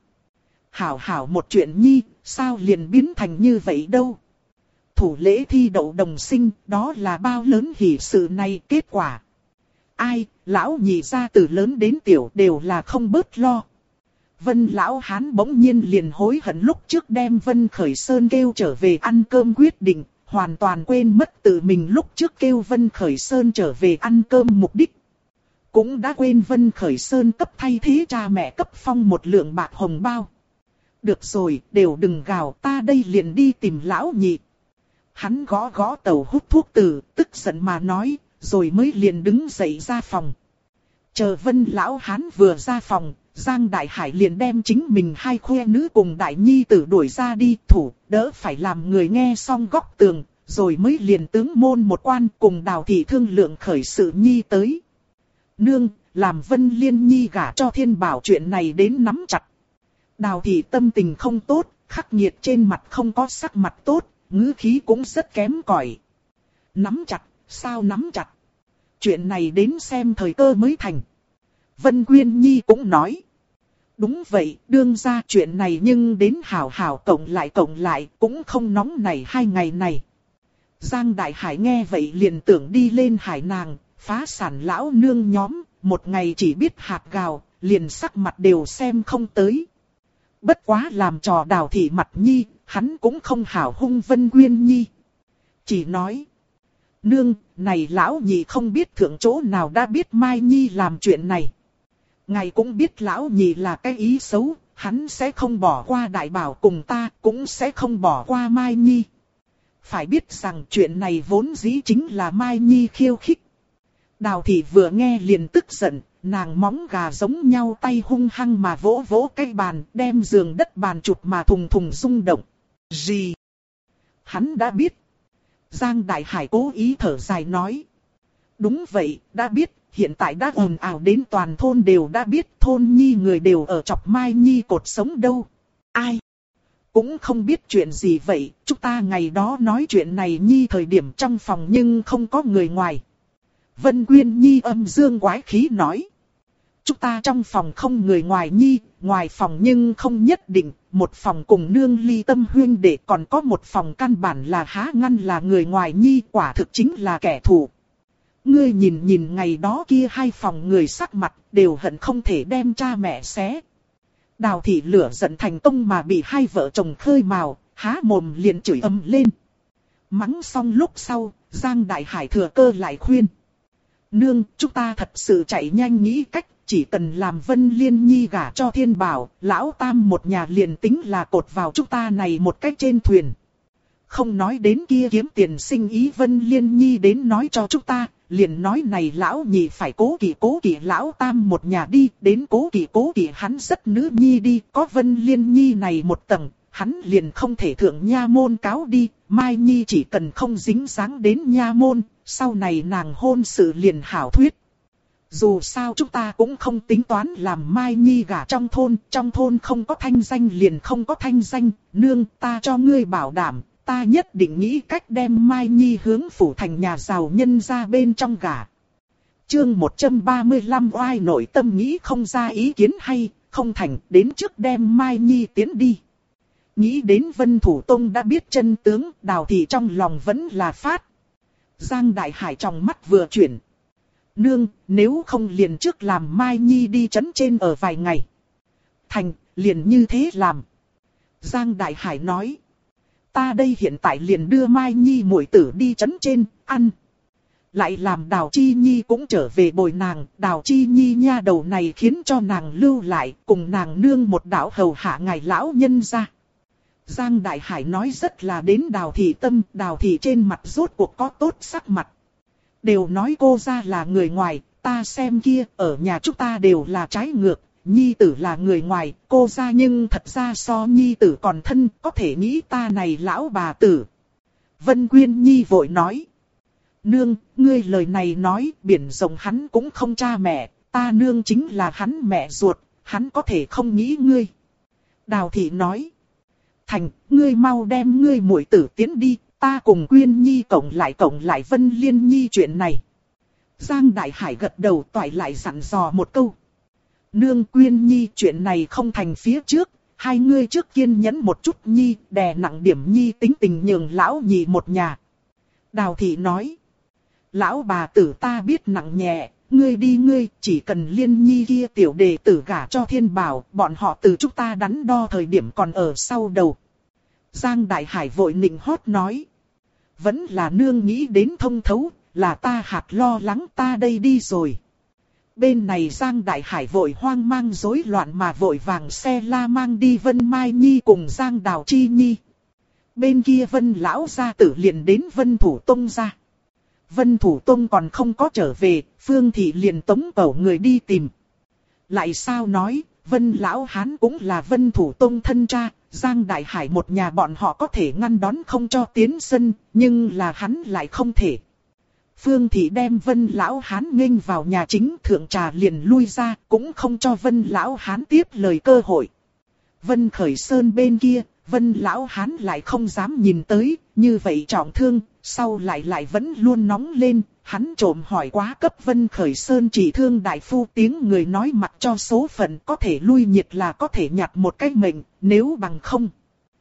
Hảo một chuyện Nhi, sao liền biến thành như vậy đâu. Thủ lễ thi đậu đồng sinh, đó là bao lớn hỷ sự này kết quả. Ai, lão nhị ra từ lớn đến tiểu đều là không bớt lo. Vân lão hán bỗng nhiên liền hối hận lúc trước đem Vân Khởi Sơn kêu trở về ăn cơm quyết định, hoàn toàn quên mất tự mình lúc trước kêu Vân Khởi Sơn trở về ăn cơm mục đích. Cũng đã quên Vân Khởi Sơn cấp thay thế cha mẹ cấp phong một lượng bạc hồng bao. Được rồi, đều đừng gào, ta đây liền đi tìm lão nhị. Hắn gõ tàu hút thuốc từ, tức giận mà nói, rồi mới liền đứng dậy ra phòng. Chờ Vân lão hán vừa ra phòng, Giang Đại Hải liền đem chính mình hai khoe nữ cùng Đại Nhi tử đuổi ra đi thủ, đỡ phải làm người nghe xong góc tường, rồi mới liền tướng môn một quan cùng Đào Thị thương lượng khởi sự Nhi tới. Nương, làm Vân Liên Nhi gả cho Thiên Bảo chuyện này đến nắm chặt. Đào Thị tâm tình không tốt, khắc nghiệt trên mặt không có sắc mặt tốt, ngữ khí cũng rất kém cỏi. Nắm chặt, sao nắm chặt? Chuyện này đến xem thời cơ mới thành. Vân Quyên Nhi cũng nói. Đúng vậy, đương ra chuyện này nhưng đến hảo cộng lại cũng không nóng này 2 ngày này. Giang Đại Hải nghe vậy liền tưởng đi lên hải nàng, phá sản lão nương nhóm, một ngày chỉ biết hạt gào, liền sắc mặt đều xem không tới. Bất quá làm trò Đào Thị mặt Nhi, hắn cũng không hảo hung Vân Quyên Nhi. Chỉ nói, nương, này lão nhị không biết thượng chỗ nào đã biết Mai Nhi làm chuyện này. Ngài cũng biết lão nhị là cái ý xấu, hắn sẽ không bỏ qua Đại Bảo cùng ta, cũng sẽ không bỏ qua Mai Nhi. Phải biết rằng chuyện này vốn dĩ chính là Mai Nhi khiêu khích. Đào Thị vừa nghe liền tức giận, nàng móng gà giống nhau tay hung hăng mà vỗ vỗ cái bàn, đem giường đất bàn chụp mà thùng thùng rung động. Gì? Hắn đã biết. Giang Đại Hải cố ý thở dài nói. Đúng vậy, đã biết, hiện tại đã ồn ào đến toàn thôn đều đã biết, thôn Nhi người đều ở chọc Mai Nhi cột sống đâu. Ai? Cũng không biết chuyện gì vậy, chúng ta ngày đó nói chuyện này Nhi thời điểm trong phòng nhưng không có người ngoài. Vân Quyên Nhi âm dương quái khí nói. Chúng ta trong phòng không người ngoài Nhi, ngoài phòng nhưng không nhất định, một phòng cùng nương ly tâm huyên đệ còn có một phòng căn bản là há ngăn là người ngoài Nhi, quả thực chính là kẻ thù. Ngươi nhìn ngày đó kia 2 phòng người sắc mặt đều hận không thể đem cha mẹ xé. Đào Thị lửa giận thành công mà bị 2 vợ chồng khơi mào, há mồm liền chửi ầm lên. Mắng xong lúc sau, Giang Đại Hải thừa cơ lại khuyên. Nương, chúng ta thật sự chạy nhanh nghĩ cách, chỉ cần làm Vân Liên Nhi gả cho Thiên Bảo, lão tam một nhà liền tính là cột vào chúng ta này một cách trên thuyền. Không nói đến kia kiếm tiền sinh ý Vân Liên Nhi đến nói cho chúng ta, liền nói này lão nhị phải cố kỵ lão tam một nhà đi, đến cố kỵ hắn rất nữ nhi đi, có Vân Liên Nhi này một tầng, hắn liền không thể thượng nha môn cáo đi, Mai Nhi chỉ cần không dính dáng đến nha môn, sau này nàng hôn sự liền hảo thuyết. Dù sao chúng ta cũng không tính toán làm Mai Nhi gả trong thôn không có thanh danh liền không có thanh danh, nương ta cho ngươi bảo đảm, ta nhất định nghĩ cách đem Mai Nhi hướng phủ thành nhà giàu nhân ra bên trong gả. Chương 135 oai nội tâm nghĩ không ra ý kiến hay, không thành, đến trước đem Mai Nhi tiến đi. Nghĩ đến Vân Thủ Tông đã biết chân tướng, Đào Thị trong lòng vẫn là phát. Giang Đại Hải trong mắt vừa chuyển. Nương, nếu không liền trước làm Mai Nhi đi trấn trên ở vài ngày. Thành, liền như thế làm. Giang Đại Hải nói. Ta đây hiện tại liền đưa Mai Nhi muội tử đi trấn trên, ăn. Lại làm Đào Chi Nhi cũng trở về bồi nàng, Đào Chi Nhi nha đầu này khiến cho nàng lưu lại, cùng nàng nương một đạo hầu hạ ngài lão nhân ra. Giang Đại Hải nói rất là đến Đào Thị tâm, Đào Thị trên mặt rốt cuộc có tốt sắc mặt. Đều nói cô ra là người ngoài, ta xem kia, ở nhà chúng ta đều là trái ngược, Nhi tử là người ngoài, cô ra nhưng thật ra so Nhi tử còn thân, có thể nghĩ ta này lão bà tử. Vân Quyên Nhi vội nói. Nương, ngươi lời này nói, biển rộng hắn cũng không cha mẹ, ta nương chính là hắn mẹ ruột, hắn có thể không nghĩ ngươi. Đào Thị nói. Thành, ngươi mau đem ngươi muội tử tiến đi, ta cùng Quyên Nhi cộng lại Vân Liên Nhi chuyện này. Giang Đại Hải gật đầu toại lại dặn dò một câu. Nương Quyên Nhi chuyện này không thành phía trước, hai ngươi trước kiên nhẫn một chút Nhi, đè nặng điểm Nhi tính tình nhường lão nhị một nhà. Đào Thị nói. Lão bà tử ta biết nặng nhẹ, ngươi đi ngươi, chỉ cần Liên Nhi kia tiểu đệ tử gả cho Thiên Bảo, bọn họ từ chúng ta đắn đo thời điểm còn ở sau đầu. Giang Đại Hải vội nịnh hót nói. Vẫn là nương nghĩ đến thông thấu, là ta hạt lo lắng ta đây đi rồi. Bên này Giang Đại Hải vội hoang mang rối loạn mà vội vàng xe la mang đi Vân Mai Nhi cùng Giang Đào Chi Nhi. Bên kia Vân Lão gia tử liền đến Vân Thủ Tông ra. Vân Thủ Tông còn không có trở về, Phương Thị liền tống cổ người đi tìm. Lại sao nói, Vân Lão Hán cũng là Vân Thủ Tông thân cha, Giang Đại Hải một nhà bọn họ có thể ngăn đón không cho tiến sân, nhưng là hắn lại không thể. Phương Thị đem Vân Lão Hán nghênh vào nhà chính thượng trà liền lui ra, cũng không cho Vân Lão Hán tiếp lời cơ hội. Vân Khởi Sơn bên kia, Vân Lão Hán lại không dám nhìn tới, như vậy trọng thương, sau lại vẫn luôn nóng lên, hắn trộm hỏi quá cấp Vân Khởi Sơn chỉ thương đại phu tiếng người nói mặc cho số phận có thể lui nhiệt là có thể nhặt một cái mệnh, nếu bằng không.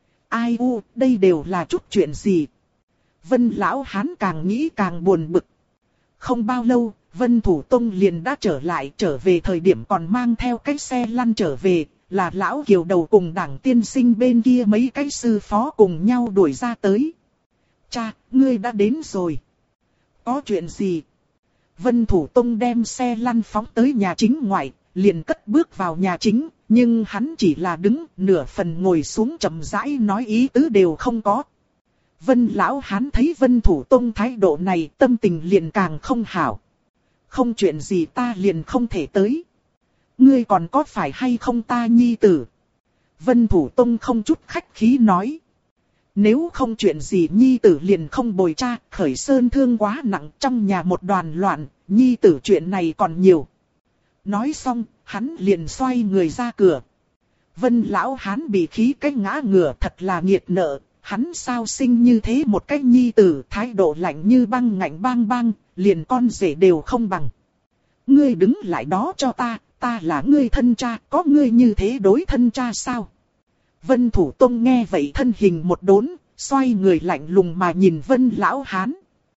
Ai u, đây đều là chút chuyện gì? Vân Lão Hán càng nghĩ càng buồn bực. Không bao lâu, Vân Thủ Tông liền đã trở về thời điểm còn mang theo cái xe lăn trở về, là Lão Kiều đầu cùng Đảng Tiên Sinh bên kia mấy cái sư phó cùng nhau đuổi ra tới. Cha, ngươi đã đến rồi. Có chuyện gì? Vân Thủ Tông đem xe lăn phóng tới nhà chính ngoại, liền cất bước vào nhà chính, nhưng hắn chỉ là đứng nửa phần ngồi xuống chậm rãi nói ý tứ đều không có. Vân Lão Hán thấy Vân Thủ Tông thái độ này tâm tình liền càng không hảo. Không chuyện gì ta liền không thể tới. Ngươi còn có phải hay không ta nhi tử? Vân Thủ Tông không chút khách khí nói. Nếu không chuyện gì nhi tử liền không bồi cha, Khởi Sơn thương quá nặng trong nhà một đoàn loạn, nhi tử chuyện này còn nhiều. Nói xong, hắn liền xoay người ra cửa. Vân Lão Hán bị khí cái ngã ngửa thật là nghiệt nợ, hắn sao sinh như thế một cái nhi tử thái độ lạnh như băng ngạnh bang bang, liền con rể đều không bằng. Ngươi đứng lại đó cho ta là ngươi thân cha, có ngươi như thế đối thân cha sao? Vân Thủ Tông nghe vậy thân hình một đốn, xoay người lạnh lùng mà nhìn Vân Lão Hán.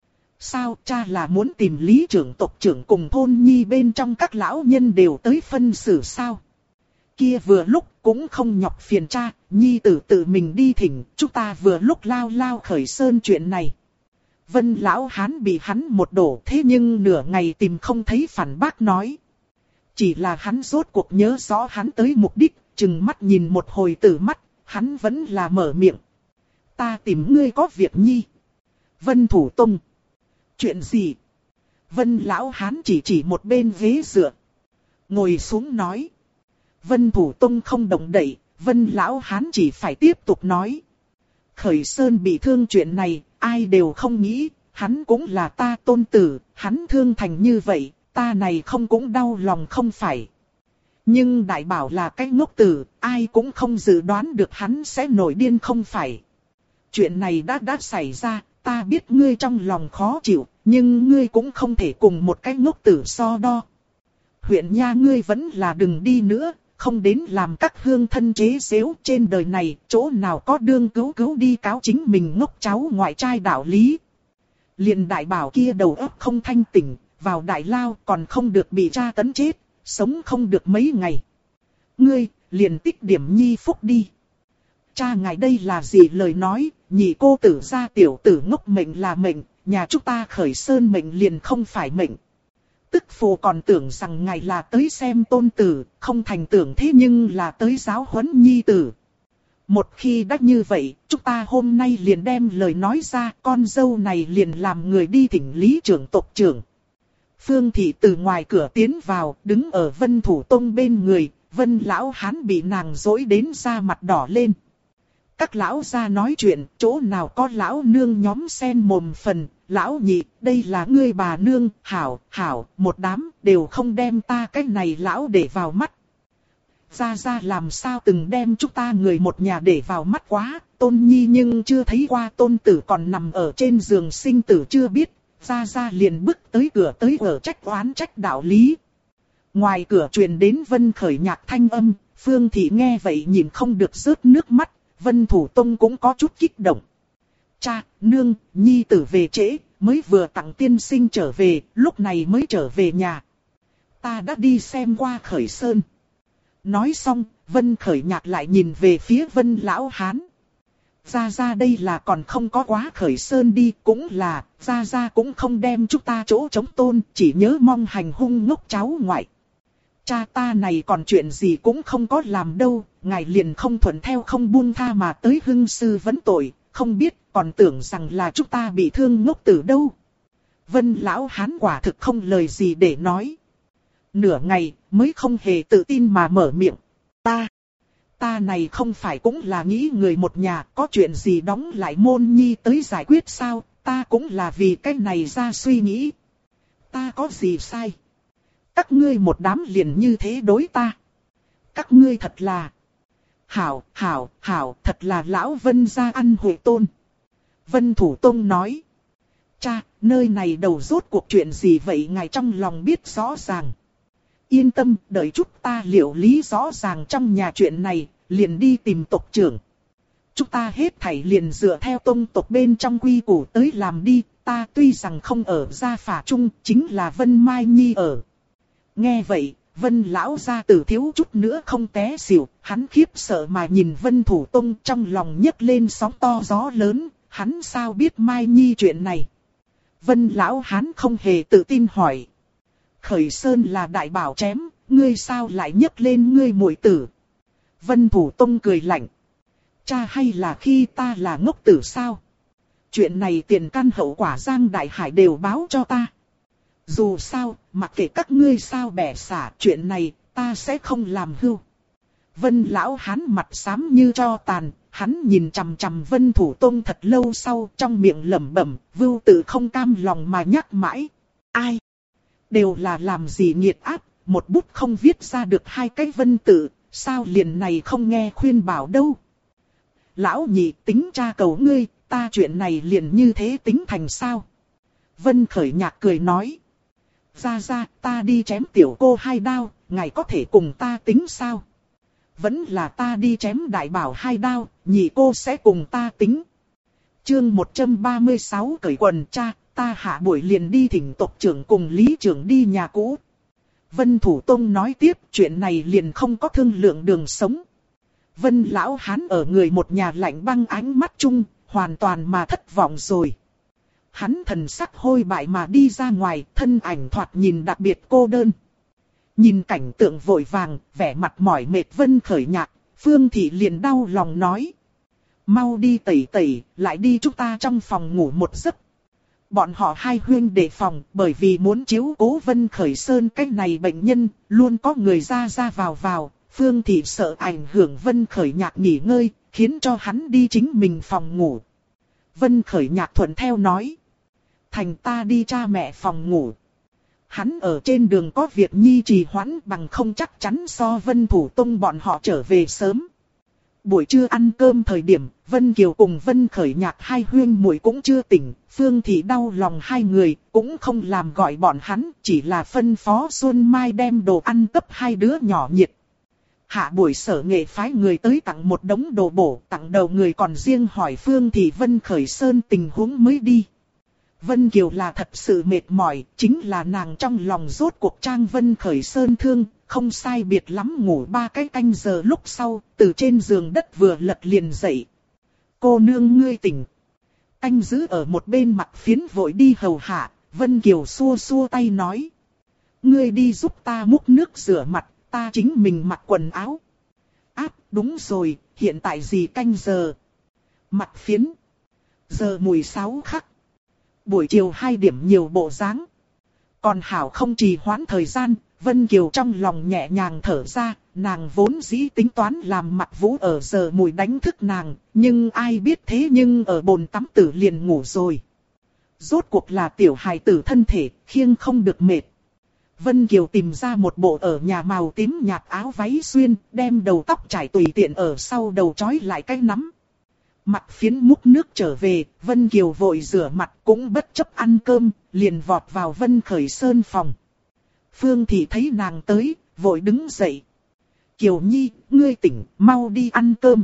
Sao cha là muốn tìm lý trưởng tộc trưởng cùng thôn nhi bên trong các lão nhân đều tới phân xử sao? Kia vừa lúc cũng không nhọc phiền cha, nhi tử tự mình đi thỉnh, chúng ta vừa lúc lao Khởi Sơn chuyện này. Vân Lão Hán bị hắn một đổ thế nhưng nửa ngày tìm không thấy phản bác nói. Chỉ là hắn rốt cuộc nhớ rõ hắn tới mục đích, chừng mắt nhìn một hồi tử mắt, hắn vẫn là mở miệng. ta tìm ngươi có việc nhi. Vân Thủ Tông. Chuyện gì? Vân Lão Hán chỉ một bên ghế dựa. Ngồi xuống nói. Vân Thủ Tông không động đậy, Vân Lão Hán chỉ phải tiếp tục nói. Khởi Sơn bị thương chuyện này, ai đều không nghĩ, hắn cũng là ta tôn tử, hắn thương thành như vậy, ta này không cũng đau lòng không phải. Nhưng đại bảo là cái ngốc tử, ai cũng không dự đoán được hắn sẽ nổi điên không phải. Chuyện này đã xảy ra, ta biết ngươi trong lòng khó chịu, nhưng ngươi cũng không thể cùng một cái ngốc tử so đo. Huyện nha ngươi vẫn là đừng đi nữa, không đến làm các hương thân chế giễu trên đời này, chỗ nào có đương cứu đi cáo chính mình ngốc cháu ngoại trai đạo lý. Liền đại bảo kia đầu óc không thanh tỉnh, vào đại lao còn không được bị tra tấn chết, sống không được mấy ngày. Ngươi, liền tích điểm nhi phúc đi. Cha ngài đây là gì lời nói, nhị cô tử gia tiểu tử ngốc mệnh là mệnh, nhà chúng ta Khởi Sơn mệnh liền không phải mệnh. Tức phụ còn tưởng rằng ngài là tới xem tôn tử, không thành tưởng thế nhưng là tới giáo huấn nhi tử. Một khi đã như vậy, chúng ta hôm nay liền đem lời nói ra, con dâu này liền làm người đi thỉnh lý trưởng tộc trưởng. Phương Thị từ ngoài cửa tiến vào, đứng ở Vân Thủ Tông bên người, Vân Lão Hán bị nàng dỗi đến da mặt đỏ lên. Các lão gia nói chuyện, chỗ nào có lão nương nhóm sen mồm phần, lão nhị, đây là ngươi bà nương, hảo, một đám, đều không đem ta cái này lão để vào mắt. Gia làm sao từng đem chúng ta người một nhà để vào mắt quá, Tôn Nhi nhưng chưa thấy qua tôn tử còn nằm ở trên giường sinh tử chưa biết, Gia liền bước tới cửa tới ở trách oán trách đạo lý. Ngoài cửa truyền đến Vân Khởi Nhạc thanh âm, Phương Thị nghe vậy nhìn không được rớt nước mắt, Vân Thủ Tông cũng có chút kích động. Cha, nương, nhi tử về trễ, mới vừa tặng tiên sinh trở về, lúc này mới trở về nhà. Ta đã đi xem qua Khởi Sơn. Nói xong, Vân Khởi Nhạc lại nhìn về phía Vân Lão Hán. Gia đây là còn không có quá Khởi Sơn đi, cũng là, Gia cũng không đem chúng ta chỗ chống tôn, chỉ nhớ mong hành hung ngốc cháu ngoại. Cha ta này còn chuyện gì cũng không có làm đâu, ngài liền không thuận theo không buông tha mà tới hưng sư vấn tội, không biết còn tưởng rằng là chúng ta bị thương ngốc tử đâu. Vân Lão Hán quả thực không lời gì để nói. Nửa ngày mới không hề tự tin mà mở miệng. Ta này không phải cũng là nghĩ người một nhà, có chuyện gì đóng lại môn nhi tới giải quyết sao, ta cũng là vì cái này ra suy nghĩ. Ta có gì sai? Các ngươi một đám liền như thế đối ta. Các ngươi thật là... Hảo, thật là lão Vân gia ăn hội tôn. Vân Thủ Tông nói. Cha, nơi này đầu rốt cuộc chuyện gì vậy ngài trong lòng biết rõ ràng. Yên tâm, đợi chút ta liệu lý rõ ràng trong nhà chuyện này, liền đi tìm tộc trưởng. Chúng ta hết thảy liền dựa theo tông tộc bên trong quy củ tới làm đi, ta tuy rằng không ở gia phả chung, chính là Vân Mai Nhi ở. Nghe vậy, Vân lão gia tử thiếu chút nữa không té xỉu, hắn khiếp sợ mà nhìn Vân Thủ Tông trong lòng nhấc lên sóng to gió lớn, hắn sao biết Mai Nhi chuyện này. Vân lão hán không hề tự tin hỏi. Khởi Sơn là đại bảo chém, ngươi sao lại nhấc lên ngươi muội tử. Vân Thủ Tông cười lạnh. Cha hay là khi ta là ngốc tử sao? Chuyện này tiền căn hậu quả Giang Đại Hải đều báo cho ta. Dù sao, mặc kệ các ngươi sao bẻ xả, chuyện này ta sẽ không làm hưu. Vân lão hán mặt xám như tro tàn, hắn nhìn chằm chằm Vân Thủ Tông thật lâu sau, trong miệng lẩm bẩm, vưu tự không cam lòng mà nhắc mãi. Ai? Đều là làm gì nghiệt áp, một bút không viết ra được hai cái vân tự, sao liền này không nghe khuyên bảo đâu. Lão nhị tính cha cầu ngươi, ta chuyện này liền như thế tính thành sao? Vân Khởi Nhạc cười nói. Ra, ta đi chém tiểu cô 2 đao, ngài có thể cùng ta tính sao? Vẫn là ta đi chém đại bảo 2 đao, nhị cô sẽ cùng ta tính. Chương 136 cởi quần cha, ta hạ buổi liền đi thỉnh tộc trưởng cùng lý trưởng đi nhà cũ. Vân Thủ Tông nói tiếp, chuyện này liền không có thương lượng đường sống. Vân lão hán ở người một nhà lạnh băng ánh mắt chung, hoàn toàn mà thất vọng rồi. Hắn thần sắc hôi bại mà đi ra ngoài, thân ảnh thoạt nhìn đặc biệt cô đơn. Nhìn cảnh tượng vội vàng, vẻ mặt mỏi mệt Vân Khởi Nhạc, Phương Thị liền đau lòng nói. mau đi tẩy tẩy, lại đi chúng ta trong phòng ngủ một giấc. Bọn họ hai huynh đệ phòng, bởi vì muốn chiếu cố Vân Khởi Sơn cái này bệnh nhân, luôn có người ra ra vào vào. Phương Thị sợ ảnh hưởng Vân Khởi Nhạc nghỉ ngơi, khiến cho hắn đi chính mình phòng ngủ. Vân Khởi Nhạc thuận theo nói. Thành ta đi cha mẹ phòng ngủ. Hắn ở trên đường có việc nhi trì hoãn bằng không chắc chắn so Vân Thủ Tông bọn họ trở về sớm. Buổi trưa ăn cơm thời điểm, Vân Kiều cùng Vân Khởi Nhạc hai huynh muội cũng chưa tỉnh. Phương Thị đau lòng hai người, cũng không làm gọi bọn hắn, chỉ là phân phó Xuân Mai đem đồ ăn cấp hai đứa nhỏ nhiệt. Hạ buổi sở nghệ phái người tới tặng một đống đồ bổ, tặng đầu người còn riêng hỏi Phương Thị Vân Khởi Sơn tình huống mới đi. Vân Kiều là thật sự mệt mỏi, chính là nàng trong lòng rốt cuộc trang Vân Khởi Sơn thương, không sai biệt lắm ngủ 3 cái canh giờ lúc sau, từ trên giường đất vừa lật liền dậy. Cô nương ngươi tỉnh. Canh giữ ở một bên mặt phiến vội đi hầu hạ, Vân Kiều xua xua tay nói. Ngươi đi giúp ta múc nước rửa mặt, ta chính mình mặc quần áo. Đúng rồi, hiện tại gì canh giờ? Mặt phiến. Giờ mùi 6 khắc. Buổi chiều 2 điểm nhiều bộ dáng. Còn hảo không trì hoãn thời gian, Vân Kiều trong lòng nhẹ nhàng thở ra, nàng vốn dĩ tính toán làm Mặt Vũ ở giờ mùi đánh thức nàng, nhưng ai biết thế nhưng ở bồn tắm tử liền ngủ rồi. Rốt cuộc là tiểu hài tử thân thể, khiêng không được mệt. Vân Kiều tìm ra một bộ ở nhà màu tím nhạt áo váy xuyên, đem đầu tóc trải tùy tiện ở sau đầu trói lại cái nắm. Mặt phiến múc nước trở về, Vân Kiều vội rửa mặt cũng bất chấp ăn cơm, liền vọt vào Vân Khởi Sơn phòng. Phương Thị thấy nàng tới, vội đứng dậy. Kiều Nhi, ngươi tỉnh, mau đi ăn cơm.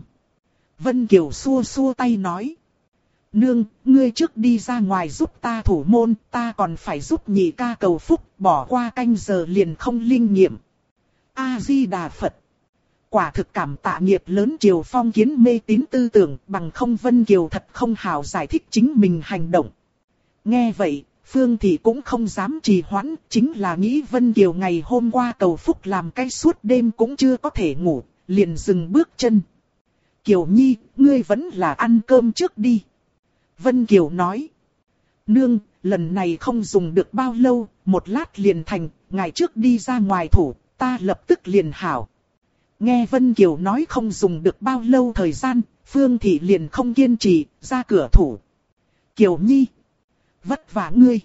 Vân Kiều xua xua tay nói. Nương, ngươi trước đi ra ngoài giúp ta thủ môn, ta còn phải giúp nhị ca cầu phúc, bỏ qua canh giờ liền không linh nghiệm. A-di-đà Phật. Quả thực cảm tạ nghiệp lớn Triều Phong kiến mê tín tư tưởng, bằng không Vân Kiều thật không hào giải thích chính mình hành động. Nghe vậy, Phương Thị cũng không dám trì hoãn, chính là nghĩ Vân Kiều ngày hôm qua cầu phúc làm cái suốt đêm cũng chưa có thể ngủ, liền dừng bước chân. Kiều Nhi, ngươi vẫn là ăn cơm trước đi. Vân Kiều nói. Nương, lần này không dùng được bao lâu, một lát liền thành, ngày trước đi ra ngoài thủ, ta lập tức liền hảo. Nghe Vân Kiều nói không dùng được bao lâu thời gian, Phương Thị liền không kiên trì, ra cửa thủ. Kiều Nhi, vất vả ngươi.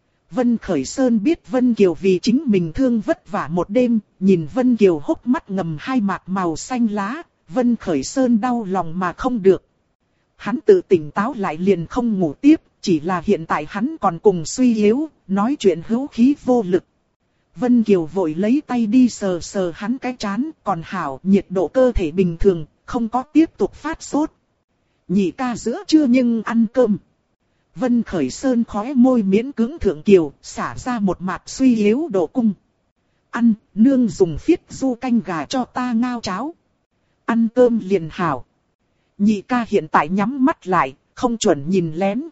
Vân Khởi Sơn biết Vân Kiều vì chính mình thương vất vả một đêm, nhìn Vân Kiều hốc mắt ngầm hai mạt màu xanh lá, Vân Khởi Sơn đau lòng mà không được. Hắn tự tỉnh táo lại liền không ngủ tiếp, chỉ là hiện tại hắn còn cùng suy yếu, nói chuyện hữu khí vô lực. Vân Kiều vội lấy tay đi sờ sờ hắn cái trán, còn hảo nhiệt độ cơ thể bình thường, không có tiếp tục phát sốt. Nhị ca giữa trưa nhưng ăn cơm. Vân Khởi Sơn khóe môi miễn cưỡng thượng kiều, xả ra một mạt suy yếu độ cung. Ăn, nương dùng phiết du canh gà cho ta ngao cháo. Ăn cơm liền hảo. Nhị ca hiện tại nhắm mắt lại, không chuẩn nhìn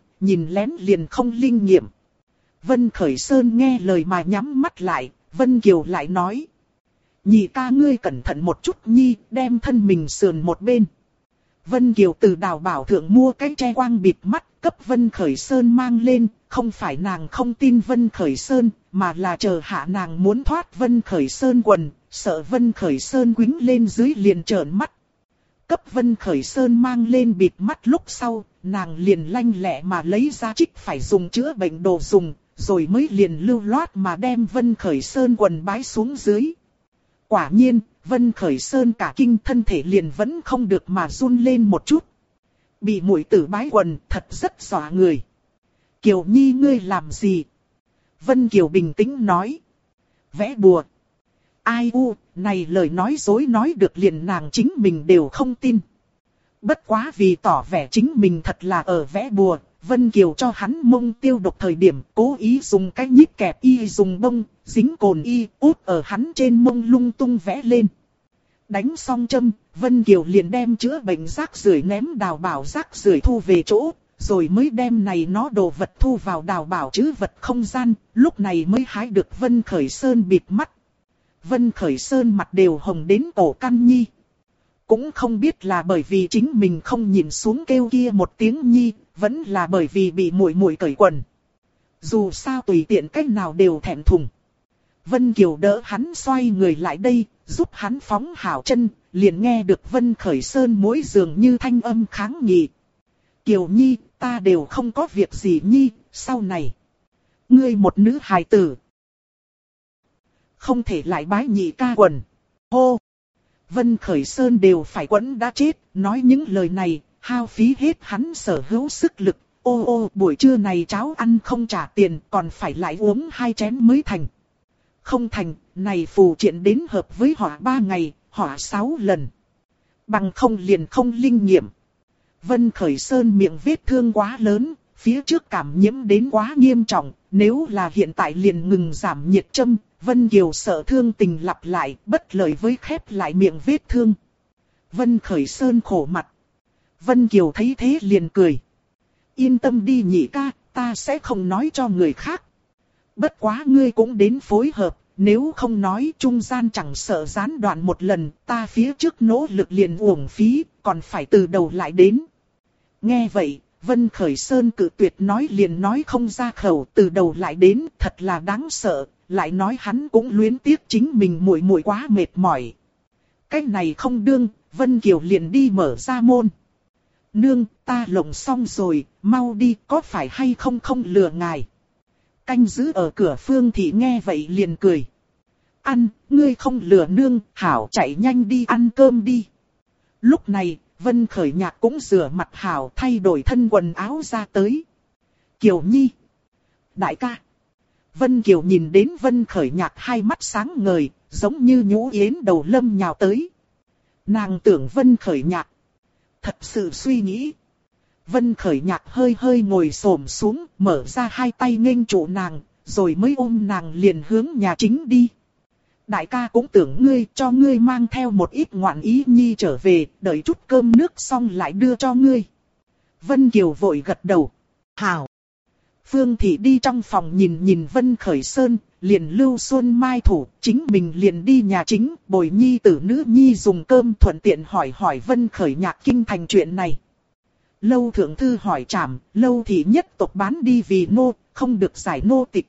lén liền không linh nghiệm. Vân Khởi Sơn nghe lời mà nhắm mắt lại, Vân Kiều lại nói. Nhị ca ngươi cẩn thận một chút nhi, đem thân mình sườn một bên. Vân Kiều từ Đào Bảo thượng mua cái che quang bịt mắt, cấp Vân Khởi Sơn mang lên, không phải nàng không tin Vân Khởi Sơn, mà là chờ hạ nàng muốn thoát Vân Khởi Sơn quần, sợ Vân Khởi Sơn quính lên dưới liền trợn mắt. Cấp Vân Khởi Sơn mang lên bịt mắt lúc sau, nàng liền lanh lẹ mà lấy ra trích phải dùng chữa bệnh đồ dùng, rồi mới liền lưu loát mà đem Vân Khởi Sơn quần bái xuống dưới. Quả nhiên, Vân Khởi Sơn cả kinh thân thể liền vẫn không được mà run lên một chút. Bị muội tử bái quần thật rất dọa người. Kiều Nhi ngươi làm gì? Vân Kiều bình tĩnh nói. Vẽ bùa. Ai u, này lời nói dối nói được liền nàng chính mình đều không tin. Bất quá vì tỏ vẻ chính mình thật là ở vẽ bùa, Vân Kiều cho hắn mông tiêu độc thời điểm cố ý dùng cái nhíp kẹp y dùng bông, dính cồn y út ở hắn trên mông lung tung vẽ lên. Đánh xong châm, Vân Kiều liền đem chữa bệnh rác rưởi ném Đào Bảo rác rưởi thu về chỗ, rồi mới đem này nó đồ vật thu vào Đào Bảo trữ vật không gian, lúc này mới hái được Vân Khởi Sơn bịt mắt. Vân Khởi Sơn mặt đều hồng đến cổ căn nhi. cũng không biết là bởi vì chính mình không nhìn xuống kêu kia một tiếng nhi, vẫn là bởi vì bị muội muội cởi quần. Dù sao tùy tiện cách nào đều thẹn thùng. Vân Kiều đỡ hắn xoay người lại đây, giúp hắn phóng hảo chân, liền nghe được Vân Khởi Sơn mỗi dường như thanh âm kháng nghị. Kiều Nhi, ta đều không có việc gì Nhi, sau này. Ngươi một nữ hài tử. Không thể lại bái nhị ca quần. Hô! Vân Khởi Sơn đều phải quẫn đã chết, nói những lời này, hao phí hết hắn sở hữu sức lực. Ô ô, buổi trưa này cháu ăn không trả tiền, còn phải lại uống 2 chén mới thành. Không thành, này phù triện đến hợp với họ 3 ngày, họ 6 lần. Bằng không liền không linh nghiệm. Vân Khởi Sơn miệng vết thương quá lớn, phía trước cảm nhiễm đến quá nghiêm trọng, nếu là hiện tại liền ngừng giảm nhiệt châm, Vân Kiều sợ thương tình lặp lại, bất lợi với khép lại miệng vết thương. Vân Khởi Sơn khổ mặt. Vân Kiều thấy thế liền cười. Yên tâm đi nhị ca, ta sẽ không nói cho người khác. Bất quá ngươi cũng đến phối hợp, nếu không nói trung gian chẳng sợ gián đoạn một lần, ta phía trước nỗ lực liền uổng phí, còn phải từ đầu lại đến. Nghe vậy, Vân Khởi Sơn cự tuyệt nói liền nói không ra khẩu, từ đầu lại đến, thật là đáng sợ, lại nói hắn cũng luyến tiếc chính mình muội muội quá mệt mỏi. Cái này không đương, Vân Kiều liền đi mở ra môn. Nương, ta lộng xong rồi, mau đi, có phải hay không không lừa ngài. Canh giữ ở cửa Phương Thị nghe vậy liền cười. Ăn, ngươi không lừa nương, hảo chạy nhanh đi ăn cơm đi. Lúc này, Vân Khởi Nhạc cũng rửa mặt hảo thay đổi thân quần áo ra tới. Kiều Nhi. Đại ca. Vân Kiều nhìn đến Vân Khởi Nhạc hai mắt sáng ngời, giống như nhũ yến đầu lâm nhào tới. Nàng tưởng Vân Khởi Nhạc. Thật sự suy nghĩ. Vân Khởi Nhạc hơi hơi ngồi xổm xuống, mở ra hai tay nghênh trụ nàng, rồi mới ôm nàng liền hướng nhà chính đi. Đại ca cũng tưởng ngươi, cho ngươi mang theo một ít ngoạn ý nhi trở về, đợi chút cơm nước xong lại đưa cho ngươi. Vân Kiều vội gật đầu. Hảo. Phương Thị đi trong phòng nhìn Vân Khởi Sơn, liền lưu xuân mai thủ, chính mình liền đi nhà chính, bồi nhi tử nữ nhi dùng cơm thuận tiện hỏi Vân Khởi Nhạc kinh thành chuyện này. Lâu thượng thư hỏi trảm, Lâu thị nhất tộc bán đi vì nô, không được giải nô tịch.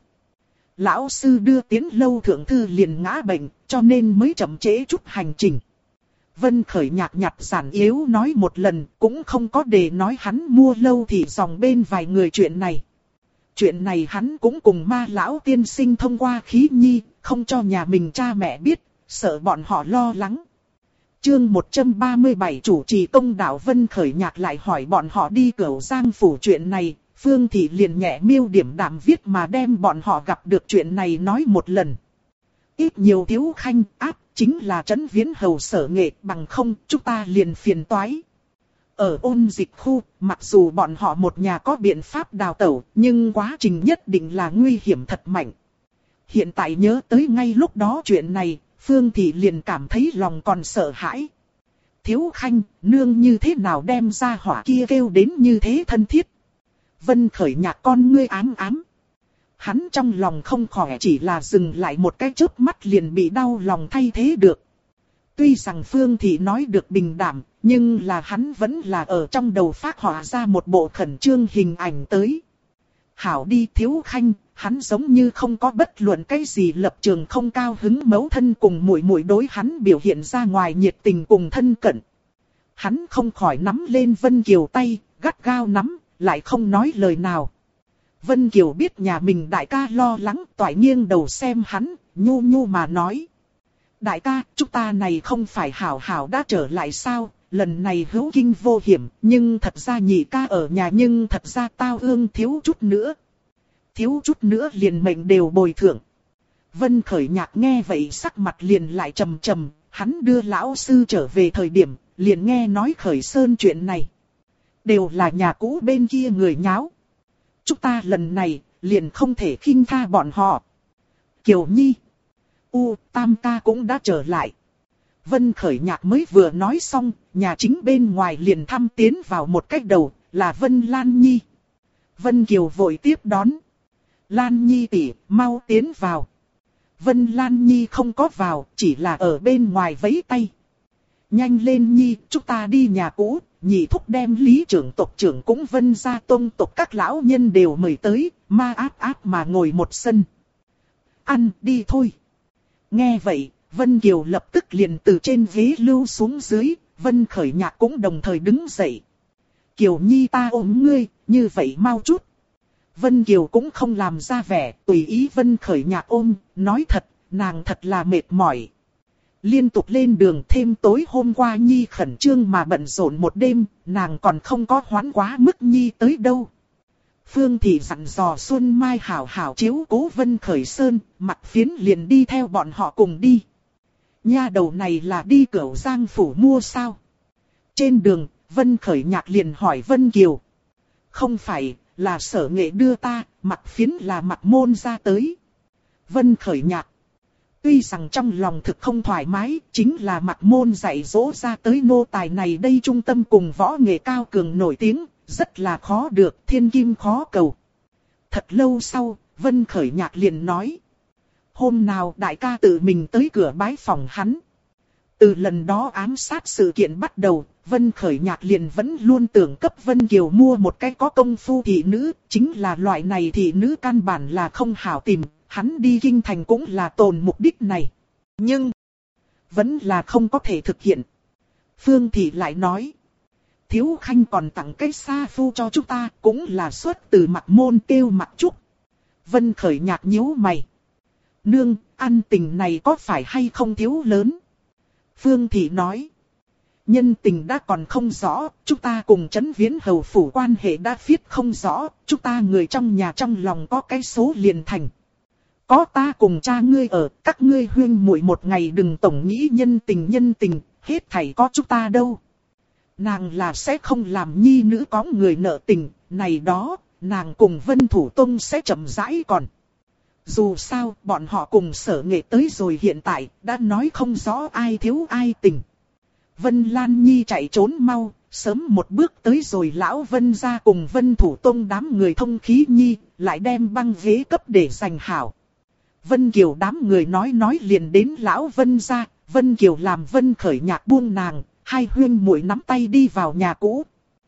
Lão sư đưa tiến Lâu thượng thư liền ngã bệnh, cho nên mới chậm trễ chút hành trình. Vân Khởi Nhạc nhặt giản yếu nói một lần, cũng không có để nói hắn mua Lâu thị dòng bên vài người chuyện này. Chuyện này hắn cũng cùng ma lão tiên sinh thông qua khí nhi, không cho nhà mình cha mẹ biết, sợ bọn họ lo lắng. Chương 137 chủ trì công đạo Vân Khởi Nhạc lại hỏi bọn họ đi Cửu Giang phủ chuyện này, Phương Thị liền nhẹ miêu điểm đạm viết mà đem bọn họ gặp được chuyện này nói một lần. Ít nhiều thiếu khanh áp chính là trấn viễn hầu sở nghệ, bằng không chúng ta liền phiền toái. Ở ôn dịch khu, mặc dù bọn họ một nhà có biện pháp đào tẩu, nhưng quá trình nhất định là nguy hiểm thật mạnh. Hiện tại nhớ tới ngay lúc đó chuyện này, Phương Thị liền cảm thấy lòng còn sợ hãi. Thiếu khanh, nương như thế nào đem ra hỏa kia kêu đến như thế thân thiết. Vân Khởi Nhạc con ngươi ám ám. Hắn trong lòng không khỏe chỉ là dừng lại một cái chớp mắt liền bị đau lòng thay thế được. Tuy rằng Phương Thị nói được bình đảm, nhưng là hắn vẫn là ở trong đầu phát họa ra một bộ khẩn trương hình ảnh tới. Hảo đi thiếu khanh, hắn giống như không có bất luận cái gì lập trường không cao hứng mẫu thân cùng muội muội đối hắn biểu hiện ra ngoài nhiệt tình cùng thân cận. Hắn không khỏi nắm lên Vân Kiều tay, gắt gao nắm, lại không nói lời nào. Vân Kiều biết nhà mình đại ca lo lắng, toại nghiêng đầu xem hắn, nhu nhu mà nói. Đại ca, chúng ta này không phải hảo hảo đã trở lại sao, lần này hữu kinh vô hiểm, nhưng thật ra nhị ca ở nhà nhưng thật ra tao ương thiếu chút nữa. Thiếu chút nữa liền mệnh đều bồi thưởng. Vân Khởi Nhạc nghe vậy sắc mặt liền lại trầm trầm, hắn đưa lão sư trở về thời điểm, liền nghe nói Khởi Sơn chuyện này. Đều là nhà cũ bên kia người nháo. Chúng ta lần này, liền không thể khinh tha bọn họ. Kiều Nhi. Tam ca cũng đã trở lại. Vân Khởi Nhạc mới vừa nói xong, nhà chính bên ngoài liền thăm tiến vào một cách đầu, là Vân Lan Nhi. Vân Kiều vội tiếp đón. Lan Nhi tỷ, mau tiến vào. Vân Lan Nhi không có vào, chỉ là ở bên ngoài vẫy tay. Nhanh lên nhi, chúng ta đi nhà cũ. Nhị thúc đem lý trưởng tộc trưởng cũng Vân gia tông tộc các lão nhân đều mời tới, ma áp áp mà ngồi một sân. Ăn đi thôi. Nghe vậy, Vân Kiều lập tức liền từ trên ghế lưu xuống dưới, Vân Khởi Nhạc cũng đồng thời đứng dậy. Kiều Nhi ta ôm ngươi, như vậy mau chút. Vân Kiều cũng không làm ra vẻ, tùy ý Vân Khởi Nhạc ôm, nói thật, nàng thật là mệt mỏi. Liên tục lên đường, thêm tối hôm qua Nhi khẩn trương mà bận rộn một đêm, nàng còn không có hoãn quá mức Nhi tới đâu. Phương Thị dặn dò Xuân Mai hảo hảo chiếu cố Vân Khởi Sơn, Mặt Phiến liền đi theo bọn họ cùng đi. Nha đầu này là đi Cửu Giang phủ mua sao? Trên đường, Vân Khởi Nhạc liền hỏi Vân Kiều. Không phải, là Sở Nghệ đưa ta, Mặt Phiến là Mặt Môn ra tới. Vân Khởi Nhạc. Tuy rằng trong lòng thực không thoải mái, chính là Mặt Môn dạy dỗ ra tới nô tài này đây trung tâm cùng võ nghệ cao cường nổi tiếng, rất là khó được, thiên kim khó cầu. Thật lâu sau, Vân Khởi Nhạc liền nói. Hôm nào đại ca tự mình tới cửa bái phòng hắn. Từ lần đó ám sát sự kiện bắt đầu, Vân Khởi Nhạc liền vẫn luôn tưởng cấp Vân Kiều mua một cái có công phu thị nữ, chính là loại này thị nữ căn bản là không hảo tìm, hắn đi kinh thành cũng là tồn mục đích này. Nhưng, vẫn là không có thể thực hiện. Phương Thị lại nói, Thiếu Khanh còn tặng cái sa phu cho chúng ta, cũng là xuất từ Mặt Môn kêu Mặt Trúc. Vân Khởi Nhạc nhíu mày. Nương, ăn tình này có phải hay không thiếu lớn? Phương Thị nói. Nhân tình đã còn không rõ, chúng ta cùng Trấn Viễn hầu phủ quan hệ đã viết không rõ, chúng ta người trong nhà trong lòng có cái số liền thành. Có ta cùng cha ngươi ở, các ngươi huyên muội một ngày đừng tổng nghĩ nhân tình, hết thảy có chúng ta đâu. Nàng là sẽ không làm nhi nữ có người nợ tình, này đó, nàng cùng Vân Thủ Tông sẽ chậm rãi còn. Dù sao, bọn họ cùng Sở Nghệ tới rồi hiện tại, đã nói không rõ ai thiếu ai tình. Vân Lan Nhi chạy trốn mau, sớm một bước tới rồi lão Vân gia cùng Vân Thủ Tông đám người thông khí Nhi, lại đem băng ghế cấp để giành hảo. Vân Kiều đám người nói liền đến lão Vân gia, Vân Kiều làm Vân Khởi Nhạc buông nàng, hai huyên muội nắm tay đi vào nhà cũ.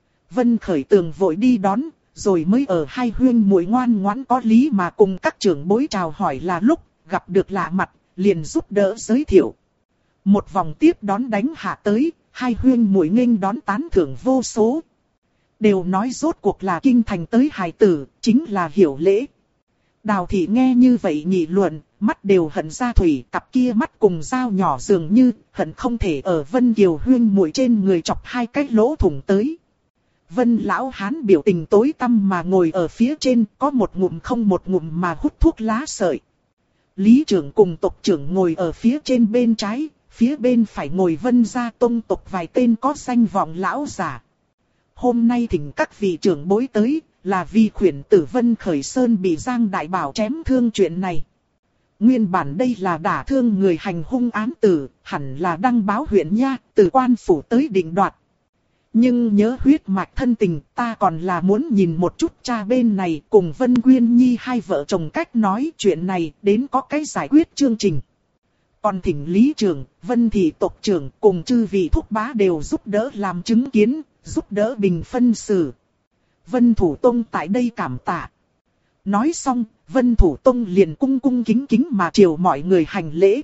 Vân Khởi Tường vội đi đón, rồi mới ở hai huyên muội ngoan ngoãn có lý mà cùng các trưởng bối chào hỏi là lúc gặp được lạ mặt, liền giúp đỡ giới thiệu. Một vòng tiếp đón đánh hạ tới, hai huyên muội nghênh đón tán thưởng vô số. Đều nói rốt cuộc là kinh thành tới hài tử, chính là hiểu lễ. Đào Thị nghe như vậy nghị luận, mắt đều hận ra thủy, cặp kia mắt cùng dao nhỏ dường như hận không thể ở Vân Kiều huyên muội trên người chọc hai cái lỗ thủng tới. Vân lão hán biểu tình tối tăm mà ngồi ở phía trên, có một ngụm không một ngụm mà hút thuốc lá sợi. Lý trưởng cùng tộc trưởng ngồi ở phía trên bên trái, phía bên phải ngồi Vân gia tông tộc vài tên có danh vọng lão giả. Hôm nay thỉnh các vị trưởng bối tới, là vì khuyển tử Vân Khởi Sơn bị Giang Đại Bảo chém thương chuyện này. Nguyên bản đây là đả thương người hành hung án tử, hẳn là đăng báo huyện nha, từ quan phủ tới định đoạt. Nhưng nhớ huyết mạch thân tình, ta còn là muốn nhìn một chút cha bên này cùng Vân Quyên Nhi hai vợ chồng cách nói chuyện này đến có cái giải quyết chương trình. Còn thỉnh Lý trưởng, Vân Thị tộc trưởng cùng chư vị thúc bá đều giúp đỡ làm chứng kiến, giúp đỡ bình phân xử. Vân Thủ Tông tại đây cảm tạ. Nói xong, Vân Thủ Tông liền cung cung kính kính mà chiều mọi người hành lễ.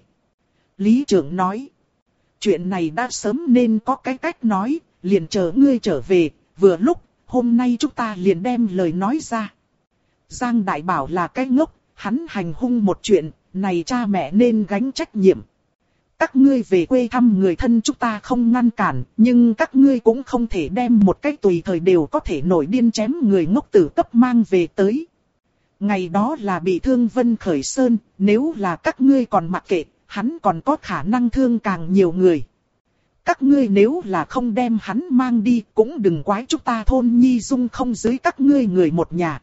Lý trưởng nói, chuyện này đã sớm nên có cái cách nói, liền chờ ngươi trở về, vừa lúc, hôm nay chúng ta liền đem lời nói ra. Giang Đại Bảo là cái ngốc, hắn hành hung một chuyện, này cha mẹ nên gánh trách nhiệm. Các ngươi về quê thăm người thân chúng ta không ngăn cản, nhưng các ngươi cũng không thể đem một cách tùy thời đều có thể nổi điên chém người ngốc tử cấp mang về tới. Ngày đó là bị thương Vân Khởi Sơn, nếu là các ngươi còn mặc kệ, hắn còn có khả năng thương càng nhiều người. Các ngươi nếu là không đem hắn mang đi, cũng đừng quái chúng ta thôn Nhi Dung không dưới các ngươi người một nhà.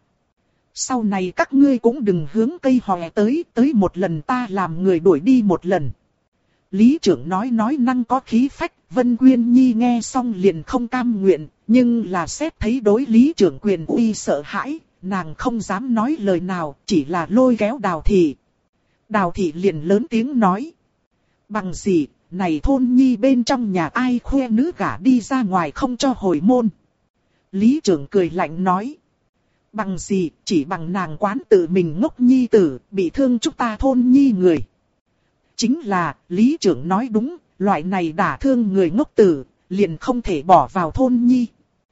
Sau này các ngươi cũng đừng hướng cây hòe tới một lần ta làm người đuổi đi một lần. Lý trưởng nói năng có khí phách, Vân Quyên Nhi nghe xong liền không cam nguyện, nhưng là xét thấy đối lý trưởng quyền uy sợ hãi, nàng không dám nói lời nào, chỉ là lôi kéo Đào Thị. Đào Thị liền lớn tiếng nói. Bằng gì, này thôn nhi bên trong nhà ai khoe nữ gả đi ra ngoài không cho hồi môn. Lý trưởng cười lạnh nói. Bằng gì, chỉ bằng nàng quán tự mình ngốc nhi tử, bị thương chúng ta thôn nhi người. Chính là, lý trưởng nói đúng, loại này đả thương người ngốc tử, liền không thể bỏ vào thôn nhi.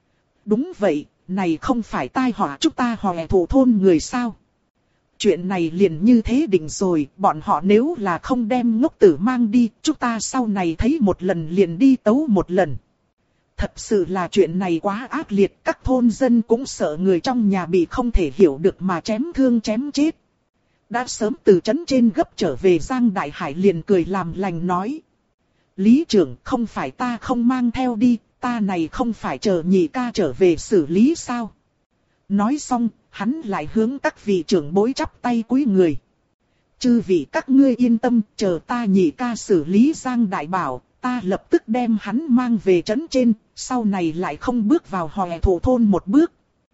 Đúng vậy, này không phải tai họa chúng ta hòe thủ thôn người sao. Chuyện này liền như thế định rồi, bọn họ nếu là không đem ngốc tử mang đi, chúng ta sau này thấy một lần liền đi tấu một lần. Thật sự là chuyện này quá ác liệt, các thôn dân cũng sợ người trong nhà bị không thể hiểu được mà chém thương chém chết. Đã sớm từ trấn trên gấp trở về Giang Đại Hải liền cười làm lành nói. Lý trưởng, không phải ta không mang theo đi, ta này không phải chờ nhị ca trở về xử lý sao? Nói xong, hắn lại hướng các vị trưởng bối chắp tay cúi người. Chư vị các ngươi yên tâm, chờ ta nhị ca xử lý Giang Đại Bảo, ta lập tức đem hắn mang về trấn trên, sau này lại không bước vào hòe thổ thôn một bước.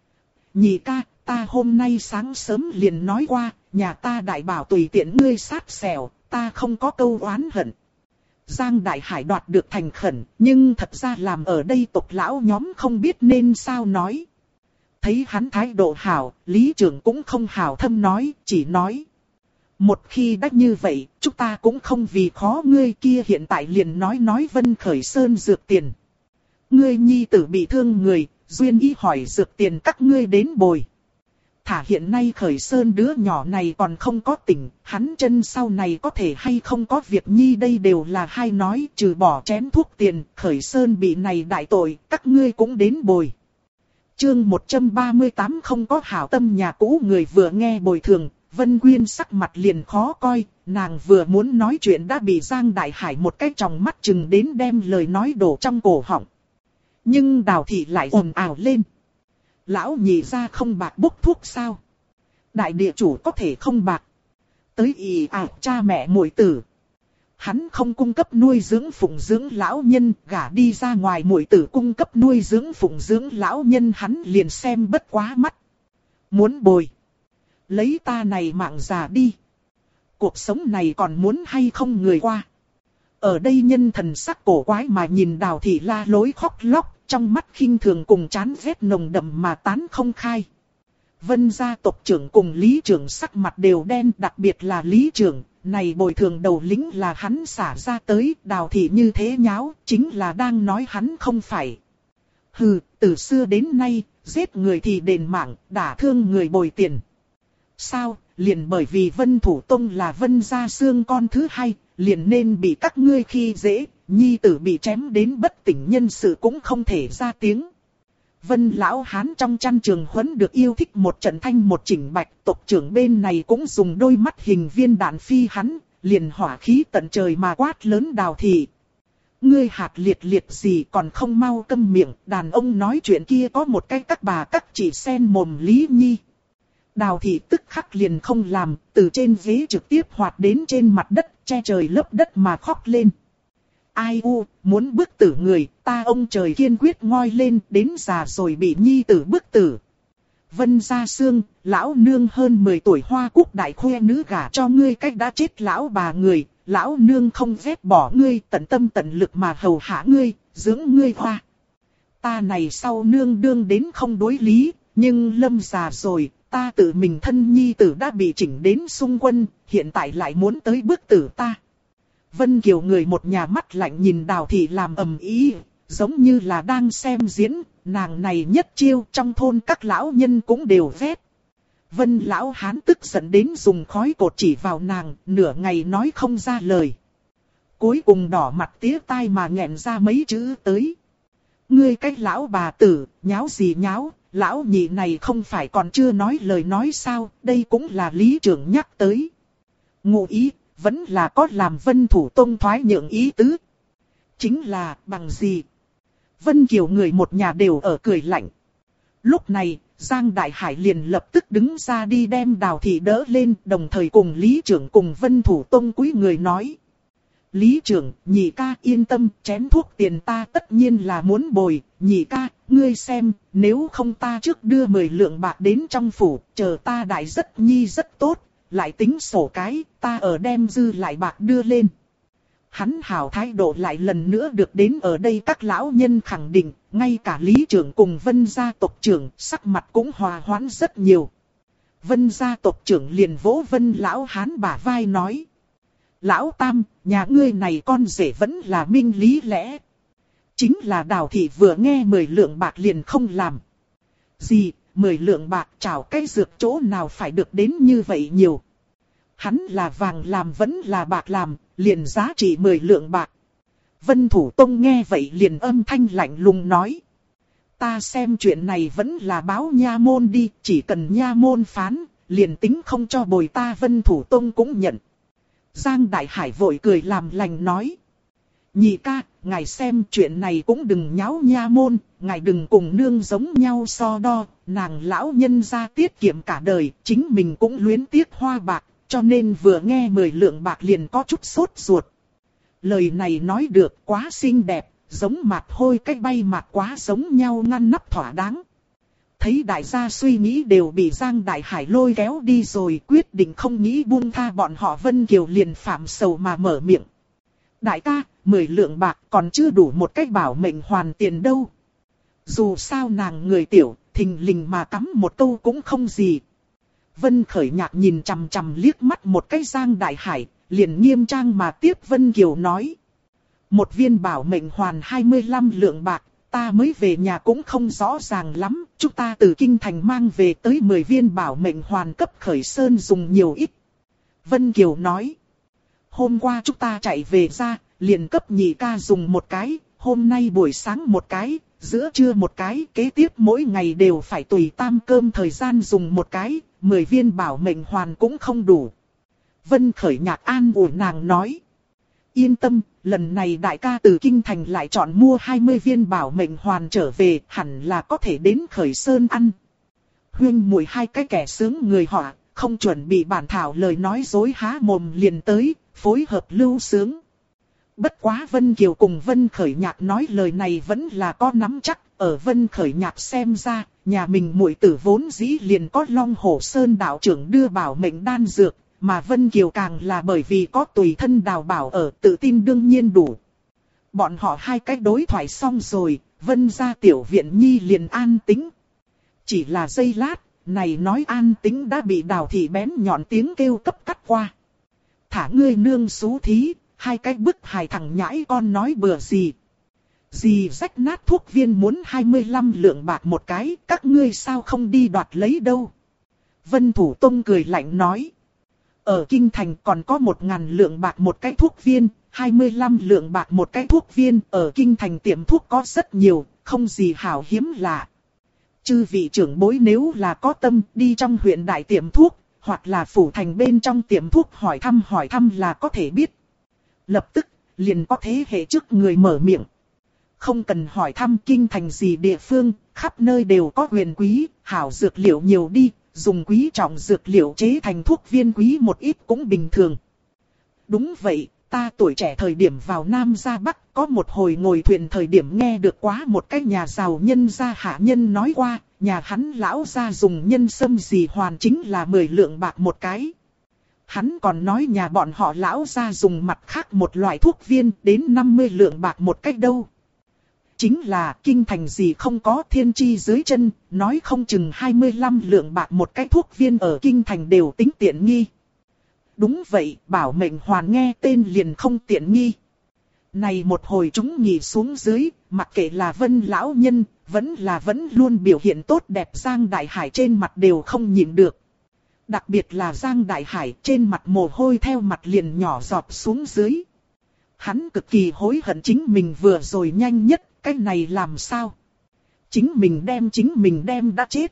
Nhị ca, ta hôm nay sáng sớm liền nói qua, nhà ta Đại Bảo tùy tiện ngươi sát sẹo, ta không có câu oán hận. Giang Đại Hải đoạt được thành khẩn, nhưng thật ra làm ở đây tộc lão nhóm không biết nên sao nói. Thấy hắn thái độ hảo, lý trưởng cũng không hảo thâm nói, chỉ nói. Một khi đã như vậy, chúng ta cũng không vì khó ngươi kia hiện tại liền nói Vân Khởi Sơn dược tiền. Ngươi nhi tử bị thương người, duyên ý hỏi dược tiền các ngươi đến bồi. Thả hiện nay Khởi Sơn đứa nhỏ này còn không có tỉnh, hắn chân sau này có thể hay không có việc nhi đây đều là hay nói, trừ bỏ chén thuốc tiền, Khởi Sơn bị này đại tội, các ngươi cũng đến bồi. Chương 138 không có hảo tâm nhà cũ người vừa nghe bồi thường, Vân Quyên sắc mặt liền khó coi, nàng vừa muốn nói chuyện đã bị Giang Đại Hải một cái tròng mắt chừng đến đem lời nói đổ trong cổ họng. Nhưng Đào Thị lại ồn ào lên. Lão nhị ra không bạc bốc thuốc sao? Đại địa chủ có thể không bạc. Tới ì cha mẹ muội tử. Hắn không cung cấp nuôi dưỡng phụng dưỡng lão nhân, gả đi ra ngoài muội tử cung cấp nuôi dưỡng phụng dưỡng lão nhân hắn liền xem bất quá mắt. Muốn bồi. Lấy ta này mạng già đi. Cuộc sống này còn muốn hay không người qua. Ở đây nhân thần sắc cổ quái mà nhìn Đào Thị la lối khóc lóc, trong mắt khinh thường cùng chán ghét nồng đậm mà tán không khai. Vân gia tộc trưởng cùng lý trưởng sắc mặt đều đen, đặc biệt là lý trưởng, này bồi thường đầu lĩnh là hắn xả ra tới, Đào Thị như thế nháo, chính là đang nói hắn không phải. Hừ, từ xưa đến nay, giết người thì đền mạng, đả thương người bồi tiền. Sao, liền bởi vì Vân Thủ Tông là Vân gia xương con thứ hai, liền nên bị các ngươi khi dễ, nhi tử bị chém đến bất tỉnh nhân sự cũng không thể ra tiếng. Vân lão hán trong chăn trường huấn được yêu thích một trận thanh một chỉnh bạch, tộc trưởng bên này cũng dùng đôi mắt hình viên đạn phi hắn, liền hỏa khí tận trời mà quát lớn Đào Thị. Ngươi hạt liệt liệt gì còn không mau câm miệng, đàn ông nói chuyện kia có một cái các bà các chị sen mồm Lý Nhi. Đào Thị tức khắc liền không làm, từ trên ghế trực tiếp hoạt đến trên mặt đất, che trời lấp đất mà khóc lên. Ai u, muốn bức tử người, ta ông trời kiên quyết ngoi lên, đến già rồi bị nhi tử bức tử. Vân gia xương, lão nương hơn 10 tuổi hoa cúc đại khoe nữ gả cho ngươi cách đã chết lão bà người, lão nương không ghét bỏ ngươi, tận tâm tận lực mà hầu hạ ngươi, dưỡng ngươi hoa. Ta này sau nương đương đến không đối lý, nhưng lâm già rồi, ta tự mình thân nhi tử đã bị chỉnh đến xung quân, hiện tại lại muốn tới bức tử ta. Vân Kiều người một nhà mắt lạnh nhìn Đào Thị làm ầm ĩ, giống như là đang xem diễn, nàng này nhất chiêu trong thôn các lão nhân cũng đều ghét. Vân lão hán tức giận đến dùng khói cột chỉ vào nàng, nửa ngày nói không ra lời. Cuối cùng đỏ mặt tía tai mà nghẹn ra mấy chữ tới. Ngươi cái lão bà tử, nháo gì nháo, lão nhị này không phải còn chưa nói lời nói sao, đây cũng là lý trưởng nhắc tới. Ngụ ý, vẫn là có làm Vân Thủ Tông thoái nhượng ý tứ. Chính là, bằng gì? Vân Kiều người một nhà đều ở cười lạnh. Lúc này, Giang Đại Hải liền lập tức đứng ra đi đem Đào Thị đỡ lên, đồng thời cùng Lý trưởng cùng Vân Thủ Tông cúi người nói. Lý trưởng, nhị ca yên tâm, chén thuốc tiền ta tất nhiên là muốn bồi, nhị ca, ngươi xem, nếu không ta trước đưa 10 lượng bạc đến trong phủ, chờ ta đại rất nhi rất tốt, lại tính sổ cái, ta ở đem dư lại bạc đưa lên. Hắn hảo thái độ lại lần nữa được đến ở đây các lão nhân khẳng định, ngay cả lý trưởng cùng Vân gia tộc trưởng sắc mặt cũng hòa hoãn rất nhiều. Vân gia tộc trưởng liền vỗ Vân lão hán bả vai nói. Lão Tam, nhà ngươi này con rể vẫn là minh lý lẽ. Chính là Đào thị vừa nghe 10 lượng bạc liền không làm. Gì, 10 lượng bạc chảo cái dược chỗ nào phải được đến như vậy nhiều. Hắn là vàng làm vẫn là bạc làm, liền giá trị 10 lượng bạc. Vân Thủ Tông nghe vậy liền âm thanh lạnh lùng nói. Ta xem chuyện này vẫn là báo nha môn đi, chỉ cần nha môn phán, liền tính không cho bồi ta Vân Thủ Tông cũng nhận. Giang Đại Hải vội cười làm lành nói. Nhị ca, ngài xem chuyện này cũng đừng nháo nha môn, ngài đừng cùng nương giống nhau so đo, nàng lão nhân gia tiết kiệm cả đời, chính mình cũng luyến tiếc hoa bạc, cho nên vừa nghe 10 lượng bạc liền có chút sốt ruột. Lời này nói được quá xinh đẹp, giống mặt hôi cách bay mặt quá giống nhau ngăn nắp thỏa đáng. Thấy đại gia suy nghĩ đều bị Giang Đại Hải lôi kéo đi rồi, quyết định không nghĩ buông tha bọn họ. Vân Kiều liền phạm sầu mà mở miệng. Đại ca, 10 lượng bạc còn chưa đủ một cách bảo mệnh hoàn tiền đâu. Dù sao nàng người tiểu, thình lình mà cắm một câu cũng không gì. Vân Khởi Nhạc nhìn chằm chằm liếc mắt một cái Giang Đại Hải, liền nghiêm trang mà tiếp Vân Kiều nói. Một viên bảo mệnh hoàn 25 lượng bạc, ta mới về nhà cũng không rõ ràng lắm, chúng ta từ Kinh Thành mang về tới 10 viên bảo mệnh hoàn cấp Khởi Sơn dùng nhiều ít. Vân Kiều nói. Hôm qua chúng ta chạy về ra, liền cấp nhị ca dùng một cái, hôm nay buổi sáng một cái, giữa trưa một cái, kế tiếp mỗi ngày đều phải tùy tam cơm thời gian dùng một cái, 10 viên bảo mệnh hoàn cũng không đủ. Vân Khởi Nhạc an ủi nàng nói. Yên tâm, lần này đại ca từ Kinh Thành lại chọn mua 20 viên bảo mệnh hoàn trở về, hẳn là có thể đến Khởi Sơn ăn. Huynh muội hai cái kẻ sướng người họ, không chuẩn bị bản thảo lời nói dối há mồm liền tới, phối hợp lưu sướng. Bất quá Vân Kiều cùng Vân Khởi Nhạc nói lời này vẫn là có nắm chắc, ở Vân Khởi Nhạc xem ra, nhà mình muội tử vốn dĩ liền có Long Hổ Sơn đạo trưởng đưa bảo mệnh đan dược, mà Vân Kiều càng là bởi vì có tùy thân Đào Bảo ở, tự tin đương nhiên đủ. Bọn họ hai cách đối thoại xong rồi, Vân gia tiểu viện nhi liền an tĩnh. Chỉ là giây lát, này nói an tĩnh đã bị Đào thị bén nhọn tiếng kêu cấp cắt qua. Thả ngươi nương xú thí, hai cái bức hài thằng nhãi con nói bừa gì. Dì rách nát thuốc viên muốn 25 lượng bạc một cái, các ngươi sao không đi đoạt lấy đâu. Vân Thủ Tông cười lạnh nói. Ở Kinh Thành còn có 1.000 lượng bạc một cái thuốc viên, 25 lượng bạc một cái thuốc viên, ở Kinh Thành tiệm thuốc có rất nhiều, không gì hảo hiếm lạ. Chư vị trưởng bối nếu là có tâm đi trong huyện đại tiệm thuốc, hoặc là phủ thành bên trong tiệm thuốc hỏi thăm là có thể biết. Lập tức, liền có thế hệ trước người mở miệng. Không cần hỏi thăm Kinh Thành gì địa phương, khắp nơi đều có huyền quý, hảo dược liệu nhiều đi, dùng quý trọng dược liệu chế thành thuốc viên quý một ít cũng bình thường. Đúng vậy, ta tuổi trẻ thời điểm vào Nam ra Bắc, có một hồi ngồi thuyền thời điểm nghe được quá một cái nhà giàu nhân gia hạ nhân nói qua, nhà hắn lão gia dùng nhân sâm gì hoàn chính là 10 lượng bạc một cái. Hắn còn nói nhà bọn họ lão gia dùng mặt khác một loại thuốc viên đến 50 lượng bạc một cách đâu. Chính là Kinh Thành gì không có thiên chi dưới chân, nói không chừng 25 lượng bạc một cái thuốc viên ở Kinh Thành đều tính tiện nghi. Đúng vậy, bảo mệnh hoàn nghe tên liền không tiện nghi. Này một hồi chúng nhị xuống dưới, mặc kệ là Vân lão nhân, vẫn luôn biểu hiện tốt đẹp Giang Đại Hải trên mặt đều không nhịn được. Đặc biệt là Giang Đại Hải trên mặt mồ hôi theo mặt liền nhỏ giọt xuống dưới. Hắn cực kỳ hối hận chính mình vừa rồi nhanh nhất, cái này làm sao? Chính mình đem đã chết.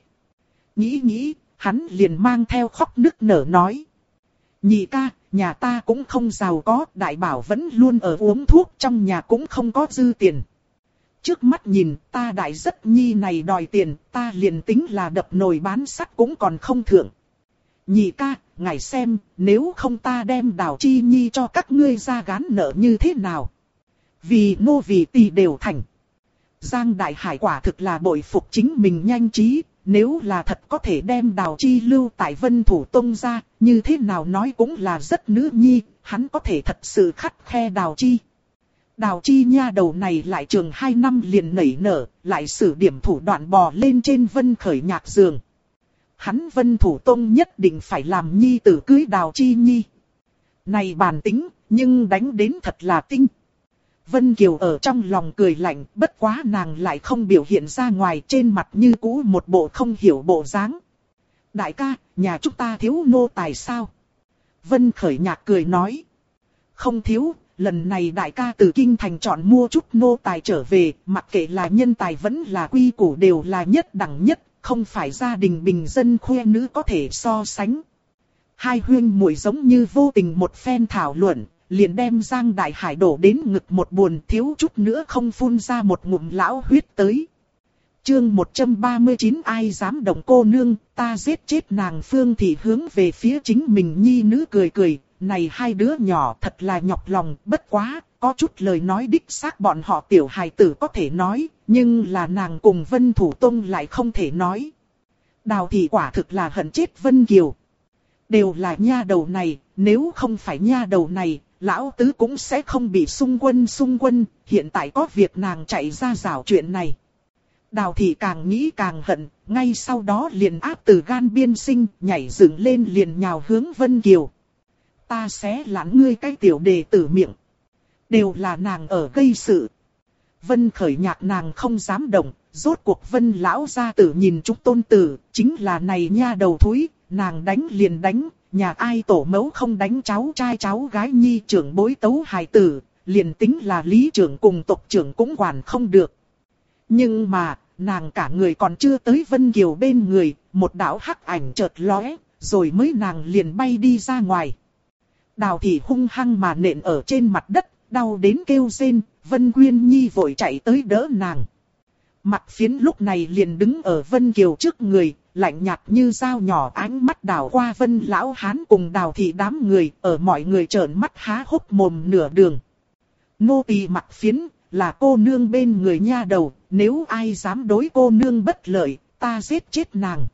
Nghĩ, hắn liền mang theo khóc nức nở nói. Nhị ca, nhà ta cũng không giàu có, đại bảo vẫn luôn ở uống thuốc, trong nhà cũng không có dư tiền. Trước mắt nhìn, ta đại rất nhi này đòi tiền, ta liền tính là đập nồi bán sắt cũng còn không thượng. Nhị ca, ngài xem, nếu không ta đem Đào Chi Nhi cho các ngươi ra gán nợ như thế nào? Vì nô vì tỳ đều thành. Giang Đại Hải quả thực là bội phục chính mình nhanh trí, nếu là thật có thể đem Đào Chi lưu tại Vân Thủ Tông ra, như thế nào nói cũng là rất nữ nhi, hắn có thể thật sự khắt khe Đào Chi. Đào Chi nha đầu này lại trường 2 năm liền nảy nở, lại sử điểm thủ đoạn bò lên trên Vân Khởi Nhạc giường. Hắn Vân Thủ Tông nhất định phải làm nhi tử cưới Đào Chi nhi. Này bản tính, nhưng đánh đến thật là tinh. Vân Kiều ở trong lòng cười lạnh, bất quá nàng lại không biểu hiện ra ngoài, trên mặt như cũ một bộ không hiểu bộ dáng. Đại ca, nhà chúng ta thiếu nô tài sao? Vân Khởi Nhạc cười nói. Không thiếu, lần này đại ca từ kinh thành chọn mua chút nô tài trở về, mặc kệ là nhân tài vẫn là quy củ đều là nhất đẳng nhất, không phải gia đình bình dân khoe nữ có thể so sánh. Hai huynh muội giống như vô tình một phen thảo luận, liền đem Giang Đại Hải đổ đến ngực một buồn, thiếu chút nữa không phun ra một ngụm lão huyết tới. Chương 139 ai dám động cô nương, ta giết chết nàng. Phương Thị hướng về phía chính mình nhi nữ cười cười, này hai đứa nhỏ thật là nhọc lòng, bất quá, có chút lời nói đích xác bọn họ tiểu hài tử có thể nói, nhưng là nàng cùng Vân Thủ Tông lại không thể nói. Đào Thị quả thực là hận chết Vân Kiều. Đều là nha đầu này, nếu không phải nha đầu này, lão tứ cũng sẽ không bị xung quân, hiện tại có việc nàng chạy ra rảo chuyện này. Đào Thị càng nghĩ càng hận, ngay sau đó liền áp từ gan biên sinh, nhảy dựng lên liền nhào hướng Vân Kiều. Ta xé lạn ngươi cái tiểu đề tử miệng. Đều là nàng ở gây sự. Vân Khởi Nhạc nàng không dám động, rốt cuộc Vân lão gia tử nhìn chúng tôn tử, chính là này nha đầu thúi, nàng đánh liền đánh, nhà ai tổ mẫu không đánh cháu trai cháu gái nhi trưởng bối tấu hài tử, liền tính là lý trưởng cùng tộc trưởng cũng quản không được. Nhưng mà, nàng cả người còn chưa tới Vân Kiều bên người, một đạo hắc ảnh chợt lóe, rồi mới nàng liền bay đi ra ngoài. Đào Thị hung hăng mà nện ở trên mặt đất, đau đến kêu rên, Vân Quyên Nhi vội chạy tới đỡ nàng. Mặc Phiến lúc này liền đứng ở Vân Kiều trước người, lạnh nhạt như dao nhỏ, ánh mắt đảo qua Vân lão hán cùng Đào Thị đám người, ở mọi người trợn mắt há hốc mồm nửa đường. Nô tỳ Mặc Phiến, là cô nương bên người nha đầu, nếu ai dám đối cô nương bất lợi, ta giết chết nàng.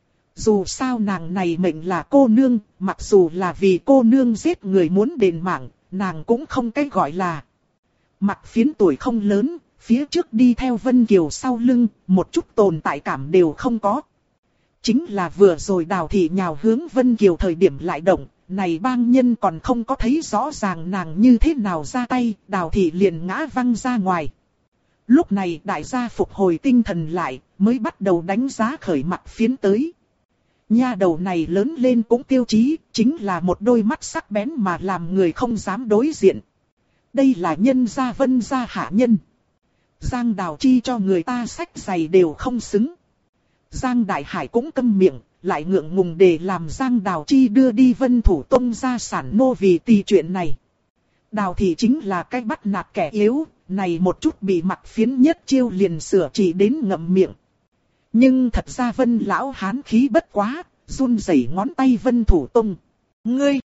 Dù sao nàng này mệnh là cô nương, mặc dù là vì cô nương giết người muốn đền mạng, nàng cũng không cái gọi là. Mặc Phiến tuổi không lớn, phía trước đi theo Vân Kiều sau lưng, một chút tồn tại cảm đều không có. Chính là vừa rồi Đào Thị nhào hướng Vân Kiều thời điểm lại động, này bang nhân còn không có thấy rõ ràng nàng như thế nào ra tay, Đào Thị liền ngã văng ra ngoài. Lúc này đại gia phục hồi tinh thần lại, mới bắt đầu đánh giá khởi Mặc Phiến tới. Nha đầu này lớn lên cũng tiêu chí, chính là một đôi mắt sắc bén mà làm người không dám đối diện. Đây là nhân gia Vân gia hạ nhân. Giang Đào Chi cho người ta sách giày đều không xứng. Giang Đại Hải cũng câm miệng, lại ngượng ngùng để làm Giang Đào Chi đưa đi Vân Thủ Tông gia sản nô vì tì chuyện này. Đào Thị chính là cái bắt nạt kẻ yếu, này một chút bị Mặc Phiến nhất chiêu liền sửa chỉ đến ngậm miệng. Nhưng thật ra Vân lão hán khí bất quá, run rẩy ngón tay Vân Thủ Tông. Ngươi!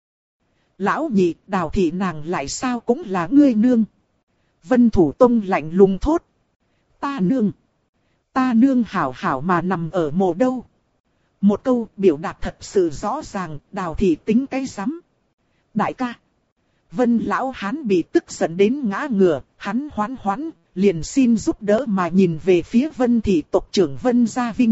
Lão nhị, Đào Thị nàng lại sao cũng là ngươi nương. Vân Thủ Tông lạnh lùng thốt. Ta nương! Ta nương hảo hảo mà nằm ở mồ đâu. Một câu biểu đạt thật sự rõ ràng, Đào Thị tính cái rắm. Đại ca! Vân lão hán bị tức giận đến ngã ngửa, hắn hoán, liền xin giúp đỡ mà nhìn về phía Vân Thị tộc trưởng Vân Gia Vinh.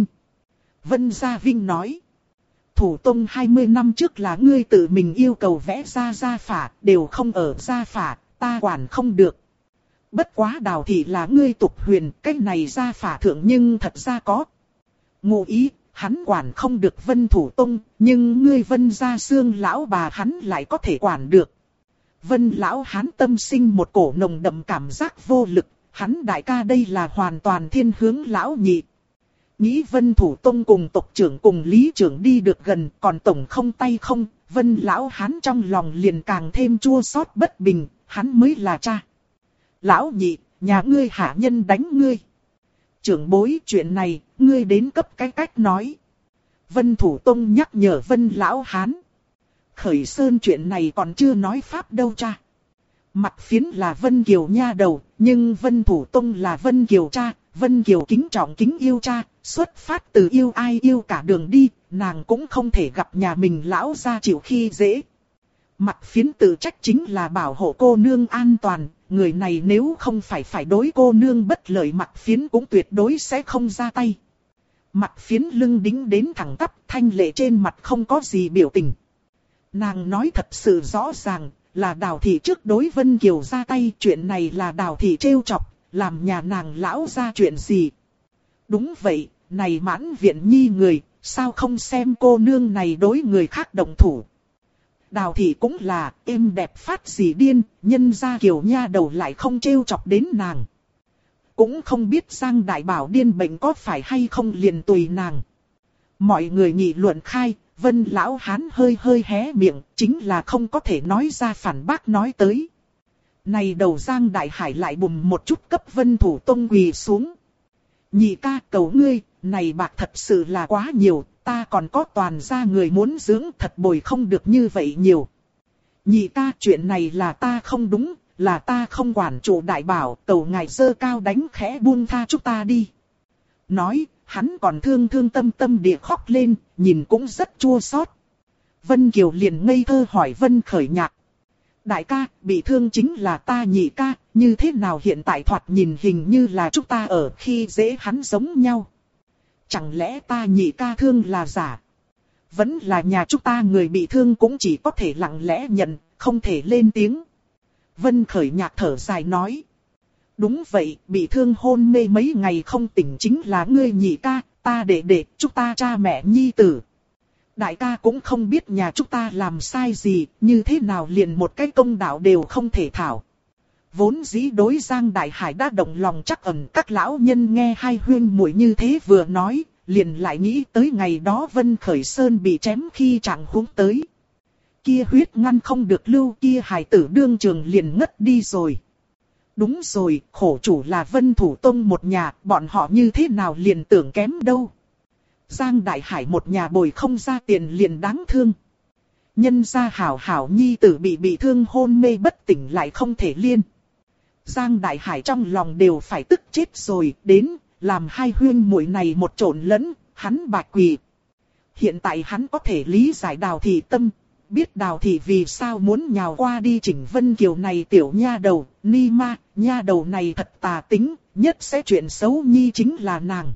Vân Gia Vinh nói. Thủ Tông 20 năm trước là ngươi tự mình yêu cầu vẽ ra gia phả, đều không ở gia phả, ta quản không được. Bất quá Đào Thị là ngươi tục huyền, cái này gia phả thượng nhưng thật ra có. Ngụ ý, hắn quản không được Vân Thủ Tông, nhưng ngươi Vân Gia Xương lão bà hắn lại có thể quản được. Vân lão hán tâm sinh một cổ nồng đậm cảm giác vô lực, hắn đại ca đây là hoàn toàn thiên hướng lão nhị. Nghĩ Vân Thủ Tông cùng tộc trưởng cùng lý trưởng đi được gần, còn tổng không tay không, Vân lão hán trong lòng liền càng thêm chua xót bất bình, hắn mới là cha. Lão nhị, nhà ngươi hạ nhân đánh ngươi. Trưởng bối chuyện này, ngươi đến cấp cái cách nói. Vân Thủ Tông nhắc nhở Vân lão hán. Khởi Sơn chuyện này còn chưa nói pháp đâu cha. Mặc Phiến là Vân Kiều nha đầu, nhưng Vân Thủ Tông là Vân Kiều cha, Vân Kiều kính trọng kính yêu cha, xuất phát từ yêu ai yêu cả đường đi, nàng cũng không thể gặp nhà mình lão gia chịu khi dễ. Mặt Phiến tự trách chính là bảo hộ cô nương an toàn, người này nếu không phải đối cô nương bất lợi, Mặt Phiến cũng tuyệt đối sẽ không ra tay. Mặt Phiến lưng đính đến thẳng tắp, thanh lệ trên mặt không có gì biểu tình. Nàng nói thật sự rõ ràng, là Đào thị trước đối Vân Kiều ra tay, chuyện này là Đào thị trêu chọc, làm nhà nàng lão ra chuyện gì. Đúng vậy, này Mãn Viện Nhi người, sao không xem cô nương này đối người khác động thủ. Đào thị cũng là, êm đẹp phát gì điên, nhân ra Kiều nha đầu lại không trêu chọc đến nàng. Cũng không biết Giang Đại Bảo điên bệnh có phải hay không liền tùy nàng. Mọi người nghị luận khai, Vân lão hán hơi hé miệng, chính là không có thể nói ra phản bác nói tới. Này đầu Giang Đại Hải lại bùm một chút cấp Vân Thủ Tông quỳ xuống. Nhị ca cầu ngươi, này bạc thật sự là quá nhiều, ta còn có toàn gia người muốn dưỡng, thật bồi không được như vậy nhiều. Nhị ca, chuyện này là ta không đúng, là ta không quản chủ Đại Bảo, cầu ngài giơ cao đánh khẽ buông tha chúng ta đi. Nói, hắn còn thương tâm địa khóc lên, nhìn cũng rất chua xót. Vân Kiều liền ngây thơ hỏi Vân Khởi Nhạc. Đại ca, bị thương chính là ta nhị ca, như thế nào hiện tại thoạt nhìn hình như là chúng ta ở khi dễ hắn giống nhau. Chẳng lẽ ta nhị ca thương là giả? Vẫn là nhà chúng ta người bị thương cũng chỉ có thể lặng lẽ nhận, không thể lên tiếng. Vân Khởi Nhạc thở dài nói. Đúng vậy, bị thương hôn mê mấy ngày không tỉnh chính là ngươi nhị ca, ta đệ, chúng ta cha mẹ nhi tử. Đại ca cũng không biết nhà chúng ta làm sai gì, như thế nào liền một cái công đạo đều không thể thảo. Vốn dĩ đối Giang Đại Hải đã động lòng chắc ẩn, các lão nhân nghe hai huyên muội như thế vừa nói, liền lại nghĩ tới ngày đó Vân Khởi Sơn bị chém khi trạng huống tới. Kia huyết ngăn không được lưu, kia hài tử đương trường liền ngất đi rồi. Đúng rồi, khổ chủ là Vân Thủ Tông một nhà, bọn họ như thế nào liền tưởng kém đâu. Giang Đại Hải một nhà bồi không ra tiền liền đáng thương. Nhân gia hảo nhi tử bị thương hôn mê bất tỉnh lại không thể liên. Giang Đại Hải trong lòng đều phải tức chết rồi, đến, làm hai huyên muội này một trộn lẫn, hắn bạch quỳ. Hiện tại hắn có thể lý giải Đào thị tâm, biết Đào thị vì sao muốn nhào qua đi chỉnh Vân Kiều này tiểu nha đầu, ni ma, nha đầu này thật tà tính, nhất sẽ chuyện xấu nhi chính là nàng.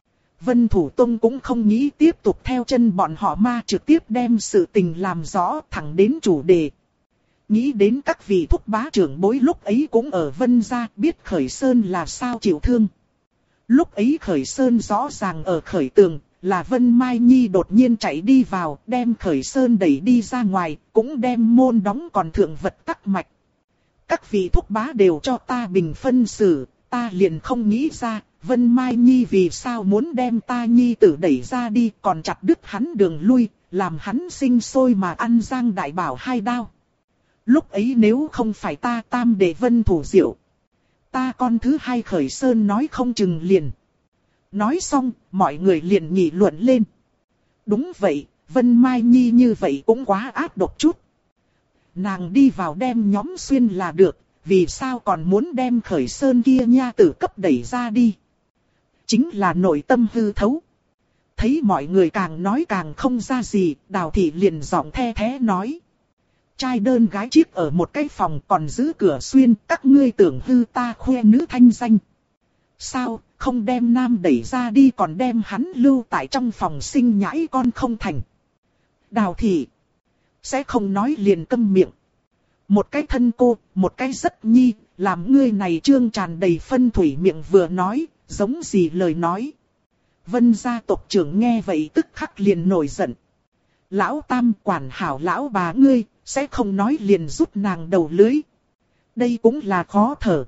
Vân Thủ Tông cũng không nghĩ tiếp tục theo chân bọn họ ma, trực tiếp đem sự tình làm rõ thẳng đến chủ đề. Nghĩ đến các vị thúc bá trưởng bối lúc ấy cũng ở Vân gia, biết Khởi Sơn là sao chịu thương. Lúc ấy Khởi Sơn rõ ràng ở Khởi Tường, là Vân Mai Nhi đột nhiên chạy đi vào, đem Khởi Sơn đẩy đi ra ngoài, cũng đem môn đóng còn thượng vật tắc mạch. Các vị thúc bá đều cho ta bình phân xử, ta liền không nghĩ ra, Vân Mai Nhi vì sao muốn đem ta Nhi tử đẩy ra đi, còn chặt đứt hắn đường lui, làm hắn sinh sôi mà ăn Giang Đại Bảo hai đao. Lúc ấy nếu không phải ta tam đệ Vân Thủ Diệu, ta con thứ hai Khởi Sơn nói không chừng liền. Nói xong, mọi người liền nghị luận lên. Đúng vậy, Vân Mai Nhi như vậy cũng quá ác độc chút. Nàng đi vào đem nhóm xuyên là được, vì sao còn muốn đem Khởi Sơn kia nha tử cấp đẩy ra đi. Chính là nội tâm hư thấu. Thấy mọi người càng nói càng không ra gì, Đào thị liền giọng the thế nói. Trai đơn gái chiếc ở một cái phòng còn giữ cửa xuyên, các ngươi tưởng hư ta khoe nữ thanh danh. Sao, không đem nam đẩy ra đi còn đem hắn lưu tại trong phòng sinh nhãi con không thành. Đào thị sẽ không nói liền câm miệng. Một cái thân cô, một cái rất nhi, làm ngươi này trương tràn đầy phân thủy miệng vừa nói, giống gì lời nói. Vân gia tộc trưởng nghe vậy tức khắc liền nổi giận. Lão tam quản hảo lão bà ngươi, sẽ không nói liền rút nàng đầu lưới. Đây cũng là khó thở.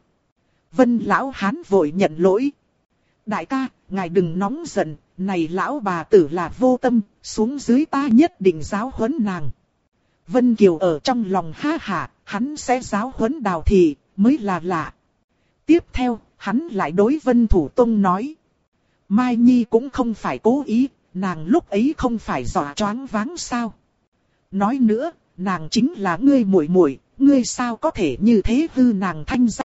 Vân lão hán vội nhận lỗi. Đại ca, ngài đừng nóng giận, này lão bà tử là vô tâm, xuống dưới ta nhất định giáo huấn nàng. Vân Kiều ở trong lòng ha hả, hắn sẽ giáo huấn Đào thị, mới là lạ. Tiếp theo, hắn lại đối Vân Thủ Tông nói. Mai Nhi cũng không phải cố ý, nàng lúc ấy không phải dọa choáng váng sao. Nói nữa, nàng chính là ngươi muội muội, ngươi sao có thể như thế hư nàng thanh danh.